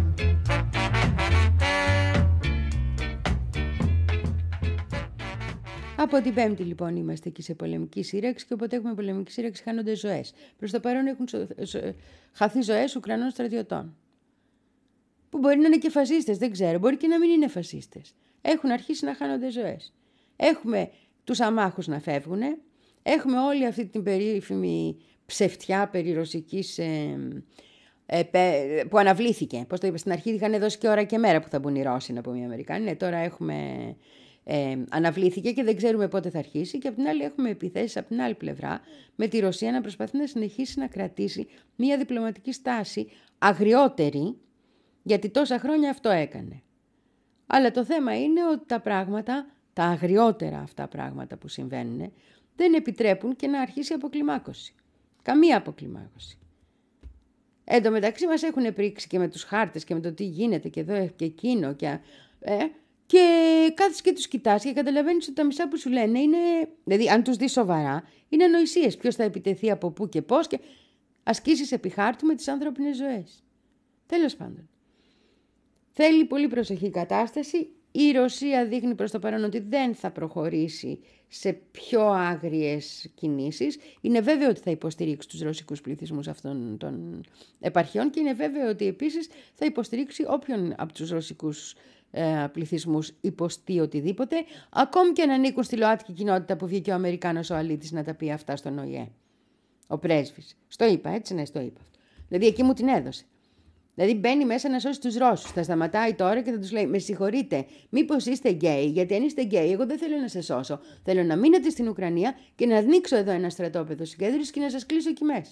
Από την Πέμπτη λοιπόν είμαστε εκεί σε πολεμική σύραξη και όποτε έχουμε πολεμική σύραξη χάνονται ζωές. Προς το παρόν έχουν χαθεί ζωές Ουκρανών στρατιωτών. Που μπορεί να είναι και φασίστες, δεν ξέρω, μπορεί και να μην είναι φασίστες. Έχουν αρχίσει να χάνονται ζωές. Έχουμε τους αμάχους να φεύγουν. Έχουμε όλη αυτή την περίφημη ψευτιά περί ρωσικής ε, ε, που αναβλήθηκε. Πώς το είπα, στην αρχή είχαν δώσει και ώρα και μέρα που θα μπουν οι Ρώσοι να πούμε οι Αμερικάνοι. Ναι, τώρα έχουμε... Ε, αναβλήθηκε και δεν ξέρουμε πότε θα αρχίσει και απ' την άλλη έχουμε επιθέσεις από την άλλη πλευρά με τη Ρωσία να προσπαθεί να συνεχίσει να κρατήσει μια διπλωματική στάση αγριότερη, γιατί τόσα χρόνια αυτό έκανε. Αλλά το θέμα είναι ότι τα πράγματα, τα αγριότερα αυτά πράγματα που συμβαίνουν, δεν επιτρέπουν και να αρχίσει αποκλιμάκωση. Καμία αποκλιμάκωση. Εν τω μεταξύ μας έχουν πρίξει και με τους χάρτες και με το τι γίνεται και εδώ και εκείνο και... Ε, Και κάθεσαι και τους κοιτάς και καταλαβαίνεις ότι τα μισά που σου λένε είναι, δηλαδή αν τους δεις σοβαρά, είναι ανοησίες. Ποιος θα επιτεθεί από πού και πώς και ασκήσεις επί χάρτου με τις άνθρωπινες ζωές. Τέλος πάντων. Θέλει πολύ προσοχή η κατάσταση. Η Ρωσία δείχνει προς το παρόν ότι δεν θα προχωρήσει σε πιο άγριες κινήσεις. Είναι βέβαιο ότι θα υποστηρίξει τους ρωσικούς πληθυσμούς αυτών των επαρχιών και είναι βέβαιο ότι επίσης θα υποστηρίξει όποιον από τους ρωσικούς πληθυσμούς υποστεί οτιδήποτε, ακόμη και να ανήκουν στη ΛΟΑΤΚΙ κοινότητα που βγήκε ο Αμερικάνος ο αλήτης να τα πει αυτά στον Ο Η Ε. Ο πρέσβης. Στο είπα, έτσι, ναι, στο είπα. Δηλαδή εκεί μου την έδωσε. Δηλαδή μπαίνει μέσα να σώσει τους Ρώσους. Θα σταματάει τώρα και θα τους λέει: με συγχωρείτε, μήπως είστε γκέι, γιατί αν είστε γκέι, εγώ δεν θέλω να σας σώσω. Θέλω να μείνετε στην Ουκρανία και να ανοίξω εδώ ένα στρατόπεδο συγκέντρωσης και να σας κλείσω εκεί μέσα.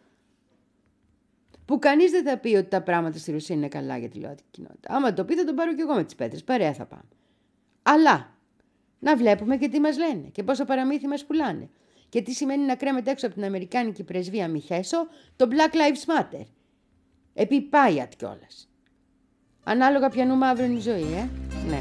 Που κανείς δεν θα πει ότι τα πράγματα στη Ρωσία είναι καλά για τη ΛΟΑΤΚΙ κοινότητα. Άμα το πει, θα τον πάρω κι εγώ με τις πέτρες. Παρέα θα πάμε. Αλλά να βλέπουμε και τι μας λένε και πόσο παραμύθι μας πουλάνε. Και τι σημαίνει να κρέμεται έξω από την Αμερικάνικη πρεσβεία Μιχέσο το Black Lives Matter. Επί Πάιατ κιόλας. Ανάλογα ποιανού μαύρο είναι η ζωή, ε. Ναι.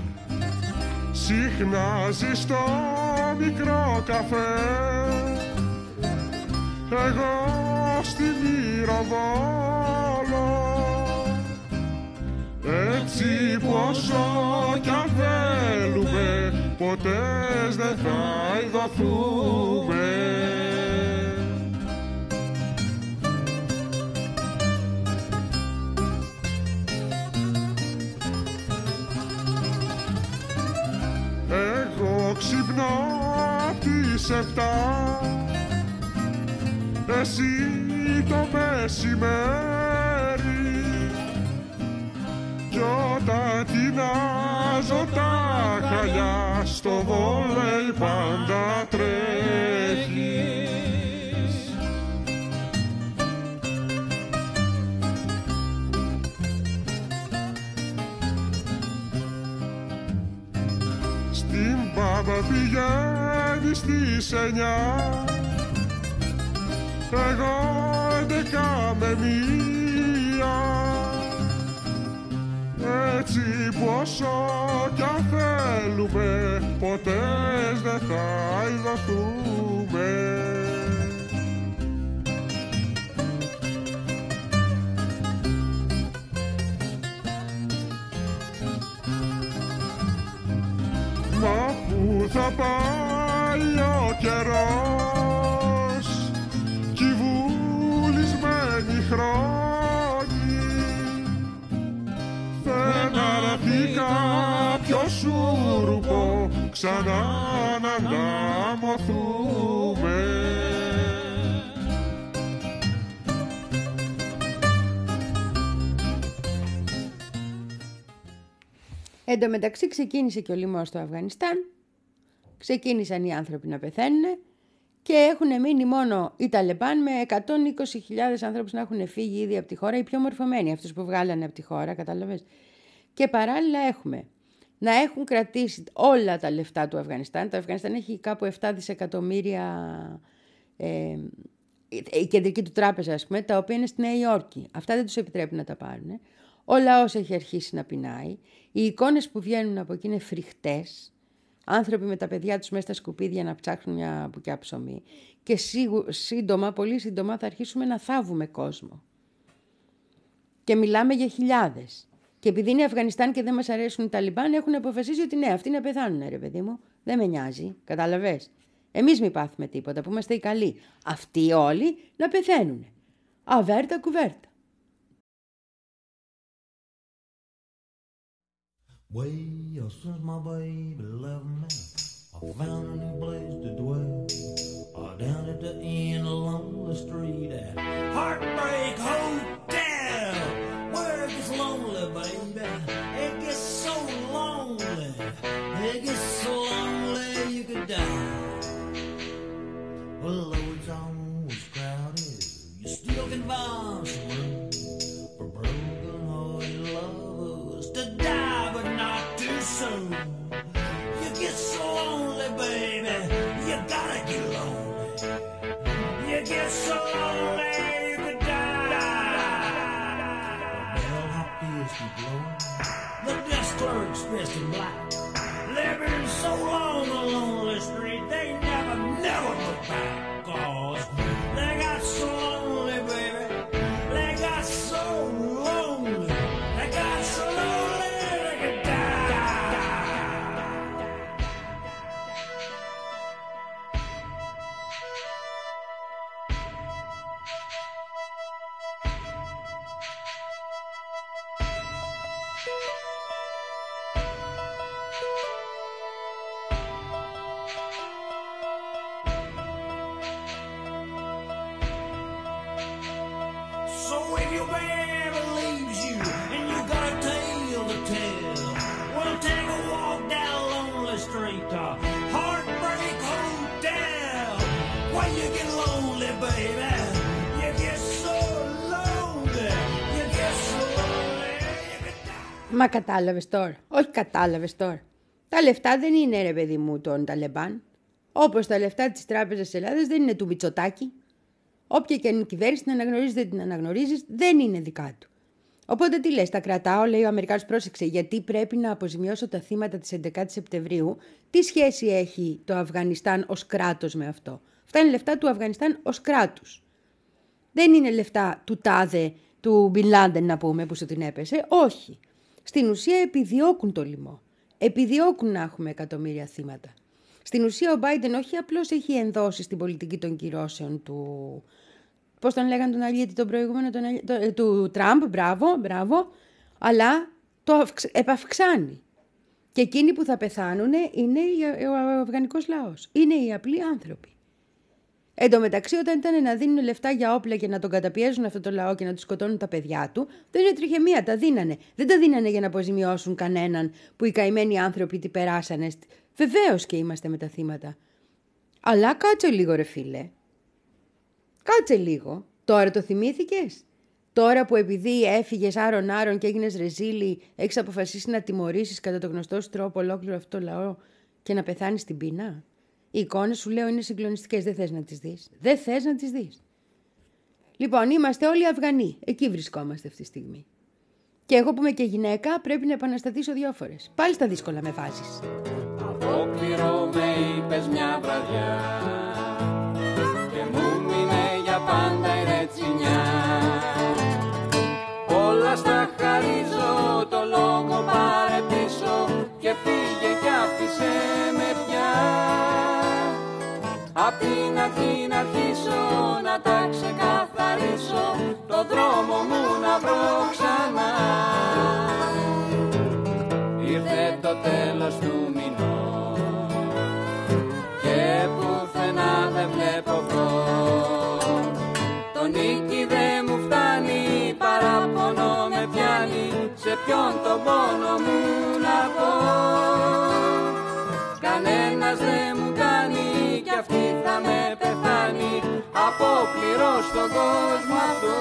Συχνάζει στο μικρό καφέ εγώ στη μοίρα βάλω. Έτσι πόσο κι αν θέλουμε, ποτέ δεν θα ειδωθούμε. Εγώ ξυπνώ απ' τις εφτά, εσύ το μεσημέρι, κι όταν τεινάζω τα χαλιά, στο βόλεϊ πάντα τρέχεις. Στην Πάμπα πηγαίνει στις εννιά, εγώ έντεκα με μία. Έτσι πόσο κι αν θέλουμε, ποτέ δεν θα ειδωθούμε. Μα πού θα πάει ο καιρός, κι οι βουλισμένοι χρόνοι, δεν αρθεί κάποιο σούρουπο ξανά να ανταμωθούμε. Εν τω μεταξύ ξεκίνησε και ο λοιμός στο Αφγανιστάν, ξεκίνησαν οι άνθρωποι να πεθαίνουν και έχουν μείνει μόνο οι Ταλιμπάν με εκατόν είκοσι χιλιάδες ανθρώπους να έχουν φύγει ήδη από τη χώρα, οι πιο μορφωμένοι, αυτούς που βγάλανε από τη χώρα, κατάλαβες. Και παράλληλα έχουμε να έχουν κρατήσει όλα τα λεφτά του Αφγανιστάν. Το Αφγανιστάν έχει κάπου επτά δισεκατομμύρια, ε, η κεντρική του τράπεζα, ας πούμε, τα οποία είναι στη Νέα Υόρκη. Αυτά δεν τους επιτρέπει να τα πάρουν. Ο λαός έχει αρχίσει να πεινάει. Οι εικόνες που βγαίνουν από εκεί είναι φρικτές. Άνθρωποι με τα παιδιά τους μέσα στα σκουπίδια να ψάχνουν μια μπουκιά ψωμί. Και σίγου, σύντομα, πολύ σύντομα θα αρχίσουμε να θάβουμε κόσμο. Και μιλάμε για χιλιάδες. Και επειδή είναι Αφγανιστάν και δεν μας αρέσουν οι Ταλιμπάν, έχουν αποφασίσει ότι ναι, αυτοί να πεθάνουν, ρε παιδί μου. Δεν με νοιάζει, κατάλαβες. Εμείς μη πάθουμε τίποτα, που είμαστε οι καλοί. Αυτοί όλοι να πεθαίνουν. Αβέρτα κουβέρτα. Way up since my baby left me, I found a new place to dwell. Uh, down at the end of Lonely Street at Heartbreak Hotel, where it gets lonely, baby. It gets so lonely, it gets so lonely you could die. Well, though it's always crowded, you still can find some room for broken-hearted lovers to die, but not too soon. You get so lonely, baby, you gotta get lonely. You get so lonely, you could die. The bellhop is keep blowing, the desk clerks dressed in black, living so long on lonely street, they never, never look back, 'cause they got so lonely, baby, they got so lonely, they got so lonely they could die. So if your baby leaves you and you got a tale to tell, well, take a walk down Lonely Street to Heartbreak Hotel. When you get lonely, baby, you get so lonely, you get so lonely, you get die. Μα κατάλαβες τώρα. Όχι κατάλαβες τώρα. Τα λεφτά δεν είναι, ρε παιδί μου, των Ταλιμπάν. Όπως τα λεφτά της Τράπεζας της Ελλάδας δεν είναι του Μητσοτάκη. Όποια και αν η κυβέρνηση την αναγνωρίζει, δεν την αναγνωρίζει, δεν είναι δικά του. Οπότε τι λες, τα κρατάω, λέει ο Αμερικάνος, πρόσεξε, γιατί πρέπει να αποζημιώσω τα θύματα της έντεκα Σεπτεμβρίου. Τι σχέση έχει το Αφγανιστάν ως κράτος με αυτό? Αυτά είναι λεφτά του Αφγανιστάν ως κράτους. Δεν είναι λεφτά του τάδε, του Μπιν Λάντεν να πούμε, που σου την έπεσε. Όχι. Στην ουσία επιδιώκουν το λοιμό. Επιδιώκουν να έχουμε εκατομμύρια θύματα. Στην ουσία ο Μπάιντεν όχι απλώς έχει ενδώσει στην πολιτική των κυρώσεων του... Πώς τον λέγανε τον αλήτη τον προηγούμενο, τον αλήτη, το, του Τραμπ, μπράβο, μπράβο, αλλά το αυξ, επαυξάνει. Και εκείνοι που θα πεθάνουν είναι ο αφγανικός λαός. Είναι οι απλοί άνθρωποι. Εν τω μεταξύ, όταν ήταν να δίνουν λεφτά για όπλα και να τον καταπιέζουν αυτό το λαό και να του σκοτώνουν τα παιδιά του, δεν έτρεχε μία, τα δίνανε. Δεν τα δίνανε για να αποζημιώσουν κανέναν που οι καημένοι άνθρωποι τι περάσανε. Βεβαίως και είμαστε με τα θύματα. Αλλά κάτσε λίγο, ρε φίλε. Κάτσε λίγο. Τώρα το θυμήθηκες? Τώρα που επειδή έφυγες άρον-άρον και έγινες ρεζίλη, έχεις αποφασίσει να τιμωρήσεις κατά το γνωστό σου τρόπο ολόκληρο αυτό το λαό και να πεθάνεις στην πείνα? Οι εικόνες σου λέω είναι συγκλονιστικές, δεν θες να τις δεις. Δεν θες να τις δεις. Λοιπόν, είμαστε όλοι Αφγανοί. Εκεί βρισκόμαστε αυτή τη στιγμή. Και εγώ που είμαι και γυναίκα πρέπει να επαναστατήσω δυο φορές. Πάλι στα δύσκολα με βάζεις. Απόκληρο με είπες μια βραδιά και μου μείνε για πάντα η ρετσινιά. Όλα στα χαρίζω, το λόγο πάρε πίσω και φύγε κι άφησε με πια. Απ' την αρχή να αρχίσω να τα ξεκαθαρίσω, το δρόμο μου να βρω ξανά. Ήρθε το τέλος του μηνός και πουθενά δεν βλέπω φως. Το νίκη δεν μου φτάνει, παραπονό με πιάνει, σε ποιον τον πόνο μου να πω. Κανένας δεν μου κάνει κι αυτή θα με πεθάνει, απόκληρο στον κόσμο αυτό.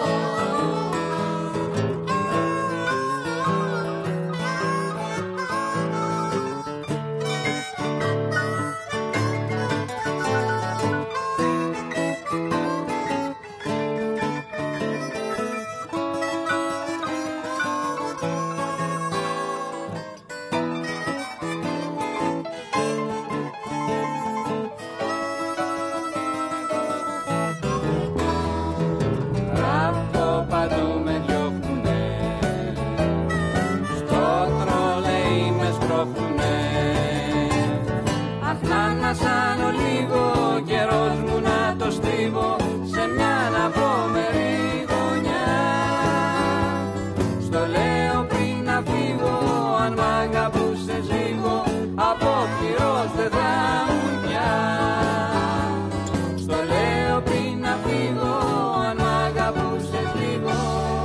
Σαν ο λίγο καιρός μου να το στρίβω σε μια αναπόμερη γωνιά. Στο λέω πριν να φύγω, αν μ' αγαπούσες λίγο, απόκληρος δεν θα ήμουν πια. Στο λέω πριν να φύγω, αν μ' αγαπούσες λίγο,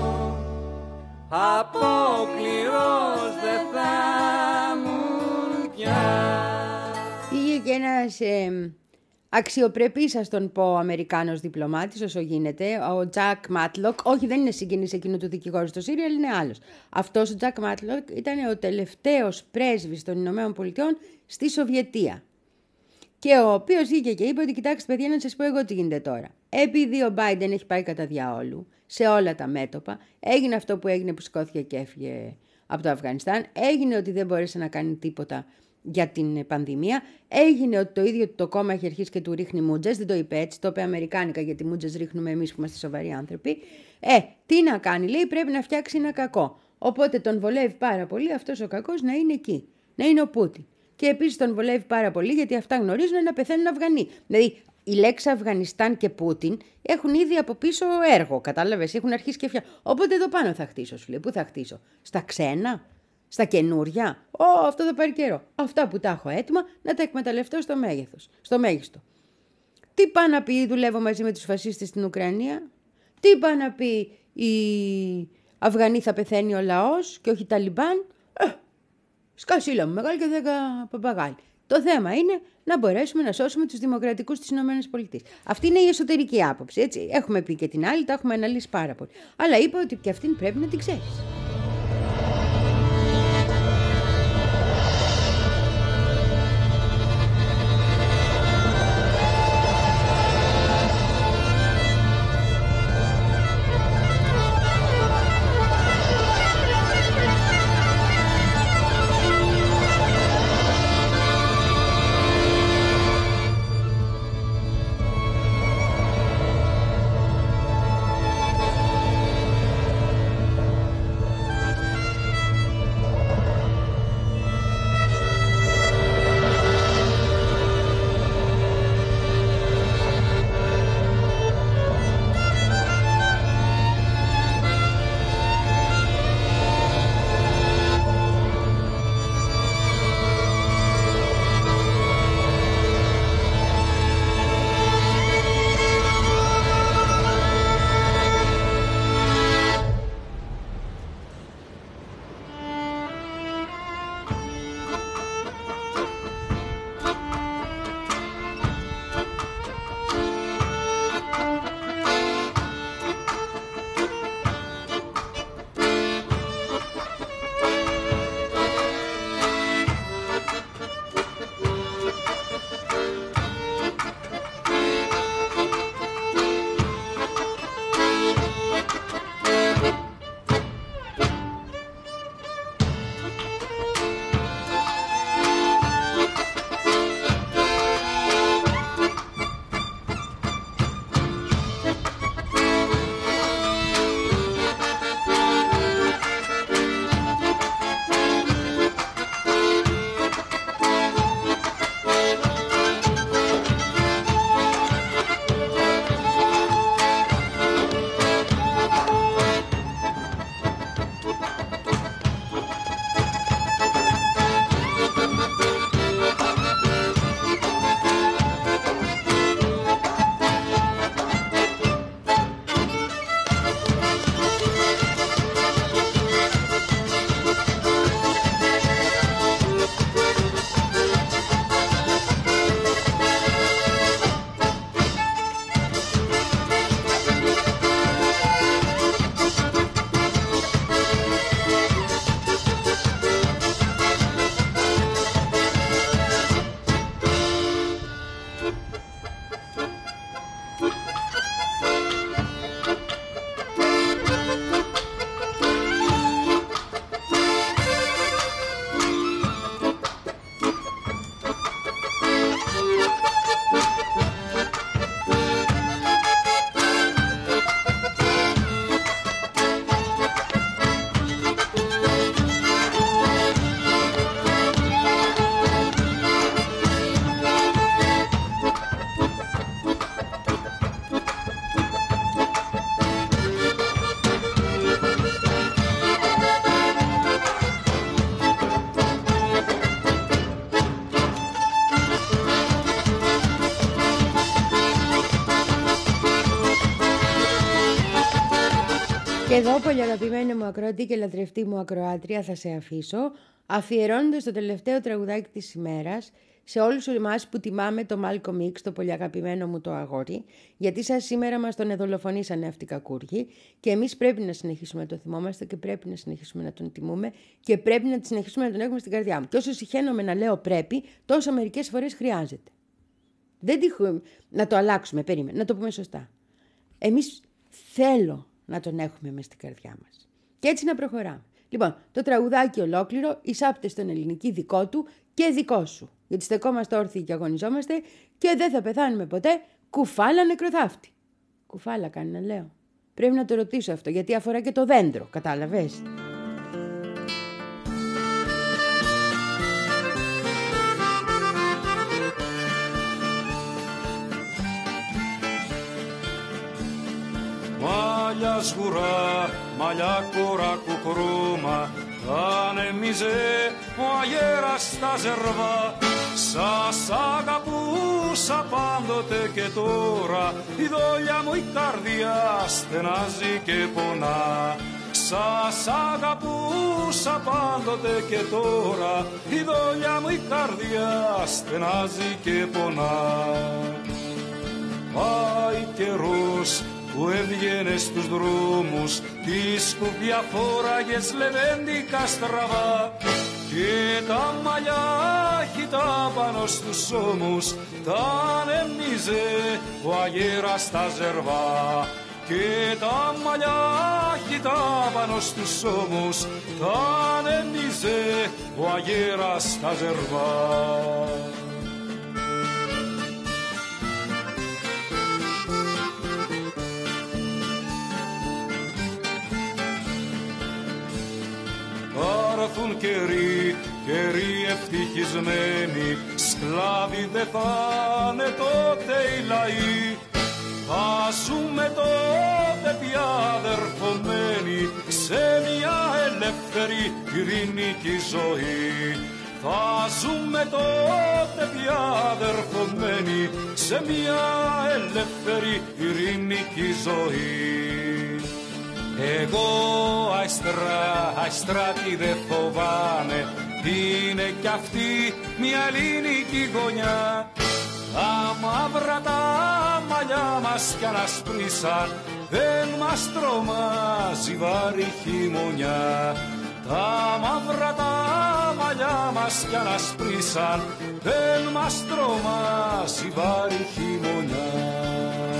απόκληρος δεν θα ήμουν πια. Και ένας ε, αξιοπρεπής, ας τον πω, Αμερικάνος διπλωμάτης, όσο γίνεται, ο Τζακ Μάτλοκ. Όχι, δεν είναι συγγενής εκείνου του δικηγόρου στο Σύριαλ, είναι άλλος. Αυτός ο Τζακ Μάτλοκ ήταν ο τελευταίος πρέσβης των Ηνωμένων Πολιτειών στη Σοβιετία. Και ο οποίος βγήκε και είπε ότι κοιτάξτε παιδιά, να σας πω εγώ τι γίνεται τώρα. Επειδή ο Μπάιντεν έχει πάει κατά διαόλου σε όλα τα μέτωπα, έγινε αυτό που έγινε που σηκώθηκε και έφυγε από το Αφγανιστάν, έγινε ότι δεν μπόρεσε να κάνει τίποτα για την πανδημία, έγινε ότι το ίδιο το κόμμα έχει αρχίσει και του ρίχνει μούτζες, δεν το είπε έτσι, το είπε αμερικάνικα, γιατί μούτζες ρίχνουμε εμείς που είμαστε σοβαροί άνθρωποι. Ε, τι να κάνει, λέει, πρέπει να φτιάξει ένα κακό. Οπότε τον βολεύει πάρα πολύ αυτός ο κακός να είναι εκεί, να είναι ο Πούτιν. Και επίσης τον βολεύει πάρα πολύ γιατί αυτά γνωρίζουν να πεθαίνουν Αφγανοί. Δηλαδή, η λέξη Αφγανιστάν και Πούτιν έχουν ήδη από πίσω έργο, κατάλαβες, έχουν αρχίσει και φτιάχνουν. Οπότε εδώ πάνω θα χτίσω, σου λέει, πού θα χτίσω, στα ξένα. Στα καινούρια, Ω, αυτό θα πάρει καιρό. Αυτά που τα έχω έτοιμα να τα εκμεταλλευτώ στο μέγεθος, στο μέγιστο. Τι πάει να πει δουλεύω μαζί με τους φασίστες στην Ουκρανία, τι πάει να πει οι Αφγανοί θα πεθαίνει ο λαός και όχι τα Ταλιμπάν. Ε, σκασίλα μου μεγάλη και δέκα παπαγάλη. Το θέμα είναι να μπορέσουμε να σώσουμε τους δημοκρατικούς της ΗΠΑ. Αυτή είναι η εσωτερική άποψη, έτσι. Έχουμε πει και την άλλη, τα έχουμε αναλύσει πάρα πολύ. Αλλά είπα ότι και αυτήν πρέπει να την ξέρεις. εδώ, πολύ αγαπημένη μου ακροατή και λατρευτή μου ακροάτρια, θα σε αφήσω, αφιερώνοντας το τελευταίο τραγουδάκι της ημέρας σε όλους εμάς που τιμάμε το Malcolm X, το πολύ αγαπημένο μου το αγόρι, γιατί σας σήμερα μας τον εδολοφονήσανε αυτοί οι κακούργοι και εμείς πρέπει να συνεχίσουμε να το θυμόμαστε και πρέπει να συνεχίσουμε να τον τιμούμε και πρέπει να συνεχίσουμε να τον έχουμε στην καρδιά μου. Και όσο συχαίνομαι να λέω πρέπει, τόσο μερικές φορές χρειάζεται. Δεν τυχούμε να το αλλάξουμε, περίμενε, να το πούμε σωστά. Εμείς θέλω να τον έχουμε μες στην καρδιά μας. Και έτσι να προχωράμε. Λοιπόν, το τραγουδάκι ολόκληρο εισάπτε στον ελληνική δικό του και δικό σου. Γιατί στεκόμαστε όρθιοι και αγωνιζόμαστε και δεν θα πεθάνουμε ποτέ κουφάλα νεκροθάφτη. Κουφάλα κάνει να λέω. Πρέπει να το ρωτήσω αυτό, γιατί αφορά και το δέντρο, κατάλαβες. Μαλλιά σγουρά, μαλλιά κορά κουκρούμα, ανέμιζε ο αγέρας στα ζερβά. Σας αγαπούσα πάντοτε και τώρα, η δόλια μου η καρδιά στενάζει και πονά. Σας αγαπούσα πάντοτε και τώρα, η δόλια μου η καρδιά στενάζει και πονά. Πάει καιρός που έβγαινε στους δρόμους, τις κουπιά φόραγες λεβέντικα στραβά και τα μαλλιά χυτά πάνω στους ώμους τα ανέμιζε ο αγέρας στα ζερβά και τα μαλλιά χυτά πάνω στους ώμους τα ανέμιζε ο αγέρας στα ζερβά. Θα έρθουν καιροί, καιροί ευτυχισμένοι, σκλάβοι δεν θα είναι τότε οι λαοί. Θα ζούμε τότε πια αδερφωμένοι σε μια ελεύθερη ειρηνική ζωή. Θα ζούμε τότε πια αδερφωμένοι σε μια ελεύθερη ειρηνική ζωή. Εγώ αϊστρά, αϊστρά τι δε φοβάμαι, είναι κι αυτή μια ελληνική γωνιά. Τα μαύρα τα μαλλιά μας κι ανασπρίσαν, δεν μας τρομάζει βάρη χειμωνιά. Τα μαύρα τα μαλλιά μας κι ανασπρίσαν, δεν μας τρομάζει βάρη χειμωνιά.